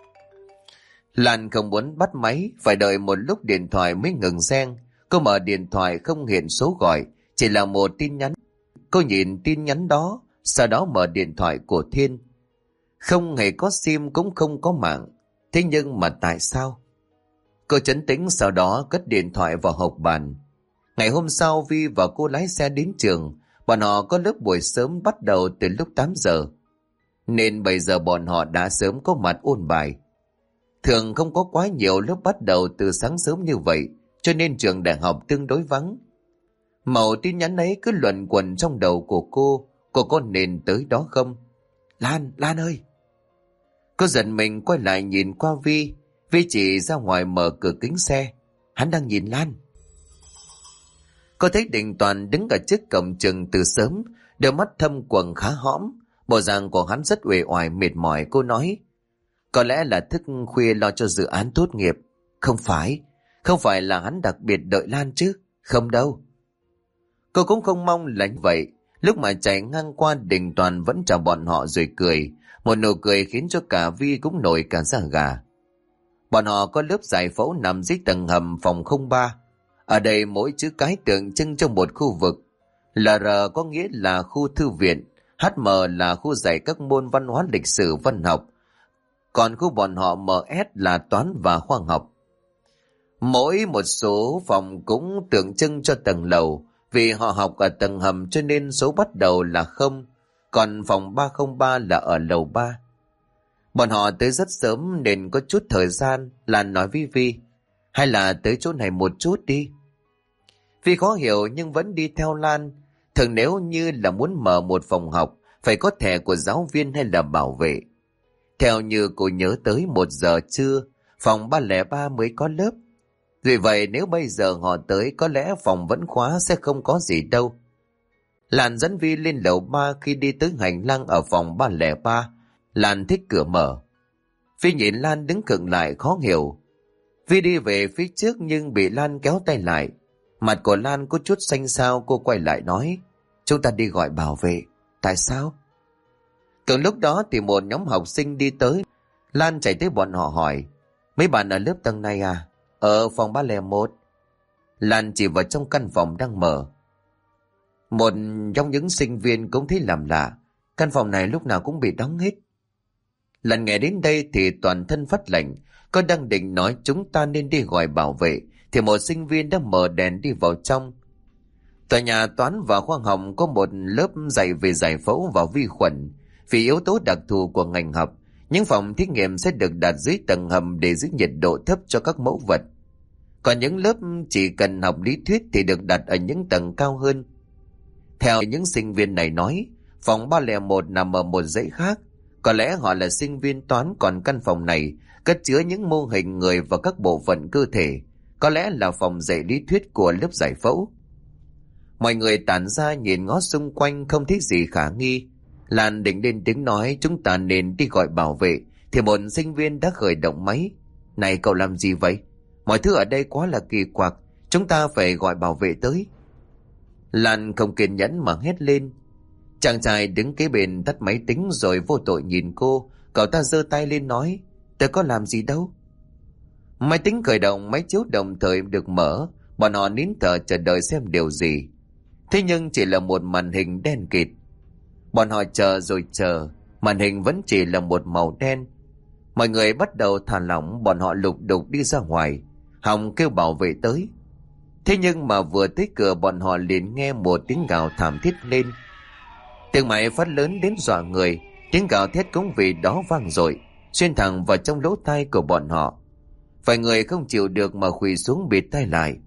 Lan không muốn bắt máy, phải đợi một lúc điện thoại mới ngừng reng. Cô mở điện thoại không hiện số gọi, chỉ là một tin nhắn. Cô nhìn tin nhắn đó, sau đó mở điện thoại của Thiên. Không hề có sim cũng không có mạng. Thế nhưng mà tại sao? Cô trấn tĩnh sau đó cất điện thoại vào hộc bàn. Ngày hôm sau Vi và cô lái xe đến trường. Bọn họ có lớp buổi sớm bắt đầu từ lúc 8 giờ. Nên 7 giờ bọn họ đã sớm có mặt ôn bài. Thường không có quá nhiều lớp bắt đầu từ sáng sớm như vậy, cho nên trường đại học tương đối vắng. Màu tin nhắn ấy cứ luẩn quẩn trong đầu của cô có nên tới đó không? Lan ơi! Cô giận mình quay lại nhìn qua Vi. Vi chỉ ra ngoài mở cửa kính xe. Hắn đang nhìn Lan. Cô thấy Đình Toàn đứng ở trước cổng trường từ sớm, đôi mắt thâm quầng khá hõm, bộ dạng của hắn rất uể oải mệt mỏi. Cô nói, có lẽ là thức khuya lo cho dự án tốt nghiệp. Không phải là hắn đặc biệt đợi Lan chứ? Không đâu. Cô cũng không mong là như vậy. Lúc mà chạy ngang qua Đình Toàn vẫn chào bọn họ rồi cười, một nụ cười khiến cho cả Vi cũng nổi cả da gà. Bọn họ có lớp giải phẫu nằm dưới tầng hầm phòng 03. Ở đây mỗi chữ cái tượng trưng cho một khu vực. LR có nghĩa là khu thư viện, HM là khu dạy các môn văn hóa, lịch sử, văn học. Còn khu bọn họ MS là toán và khoa học. Mỗi một số phòng cũng tượng trưng cho tầng lầu. Vì họ học ở tầng hầm cho nên số bắt đầu là 0. Còn phòng 303 là ở lầu 3. Bọn họ tới rất sớm nên có chút thời gian. Lan nói với Vi, hay là tới chỗ này một chút đi. Vi khó hiểu nhưng vẫn đi theo Lan. Thường nếu như là muốn mở một phòng học phải có thẻ của giáo viên hay là bảo vệ. Theo như cô nhớ tới 1 giờ trưa, phòng 303 mới có lớp. Vì vậy nếu bây giờ họ tới có lẽ phòng vẫn khóa, sẽ không có gì đâu. Lan dẫn Vi lên lầu 3. Khi đi tới hành lang ở phòng 303, Lan thích cửa mở. Vi nhìn Lan đứng khựng lại khó hiểu. Vi đi về phía trước nhưng bị Lan kéo tay lại. Mặt của Lan có chút xanh xao, cô quay lại nói: chúng ta đi gọi bảo vệ. Tại sao? Cùng lúc đó thì một nhóm học sinh đi tới. Lan chạy tới bọn họ hỏi: mấy bạn ở lớp tầng này à? Ở phòng 301. Lan chỉ vào trong căn phòng đang mở. Một trong những sinh viên cũng thấy làm lạ, căn phòng này lúc nào cũng bị đóng hết. Lần nghe đến đây thì toàn thân phát lạnh. Cô đang định nói chúng ta nên đi gọi bảo vệ thì một sinh viên đã mở đèn đi vào trong. Tòa nhà toán và khoa học có một lớp dạy về giải phẫu và vi khuẩn. Vì yếu tố đặc thù của ngành học, những phòng thí nghiệm sẽ được đặt dưới tầng hầm để giữ nhiệt độ thấp cho các mẫu vật. Còn những lớp chỉ cần học lý thuyết thì được đặt ở những tầng cao hơn. Theo những sinh viên này nói, phòng 301 nằm ở một dãy khác. Có lẽ họ là sinh viên toán, còn căn phòng này cất chứa những mô hình người và các bộ phận cơ thể. Có lẽ là phòng dạy lý thuyết của lớp giải phẫu. Mọi người tản ra nhìn ngó xung quanh không thấy gì khả nghi. Lan định lên tiếng nói chúng ta nên đi gọi bảo vệ thì một sinh viên đã khởi động máy. Này cậu làm gì vậy? Mọi thứ ở đây quá là kỳ quặc, chúng ta phải gọi bảo vệ tới. Lan không kiên nhẫn mà hét lên. Chàng trai đứng kế bên tắt máy tính rồi vô tội nhìn cô. Cậu ta giơ tay lên nói: tôi có làm gì đâu. Máy tính khởi động, máy chiếu đồng thời được mở. Bọn họ nín thở chờ đợi xem điều gì. Thế nhưng chỉ là một màn hình đen kịt. Bọn họ chờ rồi chờ, màn hình vẫn chỉ là một màu đen. Mọi người bắt đầu thả lỏng, bọn họ lục đục đi ra ngoài, hòng kêu bảo vệ tới. Thế nhưng mà vừa tới cửa bọn họ liền nghe một tiếng gào thảm thiết lên. Tiếng máy phát lớn đến dọa người, tiếng gào thét cũng vì đó vang dội, xuyên thẳng vào trong lỗ tai của bọn họ. Vài người không chịu được mà khuỵu xuống bịt tai lại.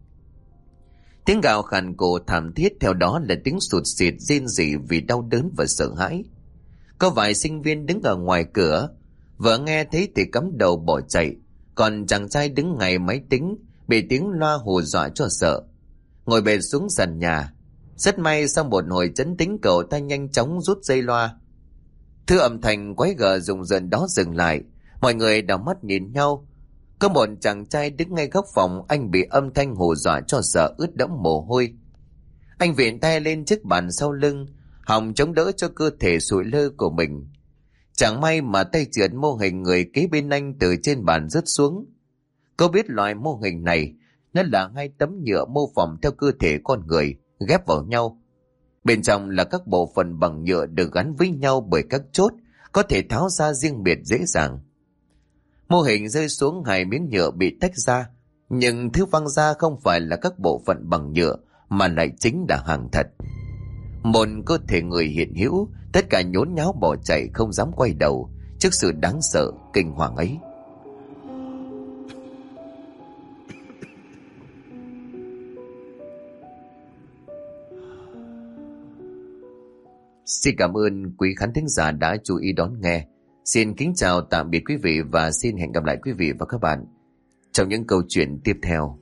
Tiếng gào khàn cổ thảm thiết, theo đó là tiếng sụt sịt rên rỉ vì đau đớn và sợ hãi. Có vài sinh viên đứng ở ngoài cửa, vừa nghe thấy thì cắm đầu bỏ chạy. Còn chàng trai đứng ngay máy tính bị tiếng loa hù dọa cho sợ, ngồi bệt xuống sàn nhà. Rất may sau một hồi trấn tĩnh, cậu ta nhanh chóng rút dây loa. Thứ âm thanh quái gở rùng rợn đó dừng lại. Mọi người đảo mắt nhìn nhau. Có một chàng trai đứng ngay góc phòng, anh bị âm thanh hù dọa cho sợ ướt đẫm mồ hôi. Anh viện tay lên chiếc bàn sau lưng, hòng chống đỡ cho cơ thể sụi lơ của mình. Chẳng may mà tay trượt, mô hình người kế bên anh từ trên bàn rớt xuống. Cô biết loại mô hình này nó là 2 tấm nhựa mô phỏng theo cơ thể con người ghép vào nhau. Bên trong là các bộ phận bằng nhựa được gắn với nhau bởi các chốt có thể tháo ra riêng biệt dễ dàng. Mô hình rơi xuống, 2 miếng nhựa bị tách ra, nhưng thứ văng ra không phải là các bộ phận bằng nhựa mà lại chính là hàng thật. Một cơ thể người hiện hữu, tất cả nhốn nháo bỏ chạy, không dám quay đầu trước sự đáng sợ kinh hoàng ấy. Xin cảm ơn quý khán thính giả đã chú ý đón nghe. Xin kính chào tạm biệt quý vị và xin hẹn gặp lại quý vị và các bạn trong những câu chuyện tiếp theo.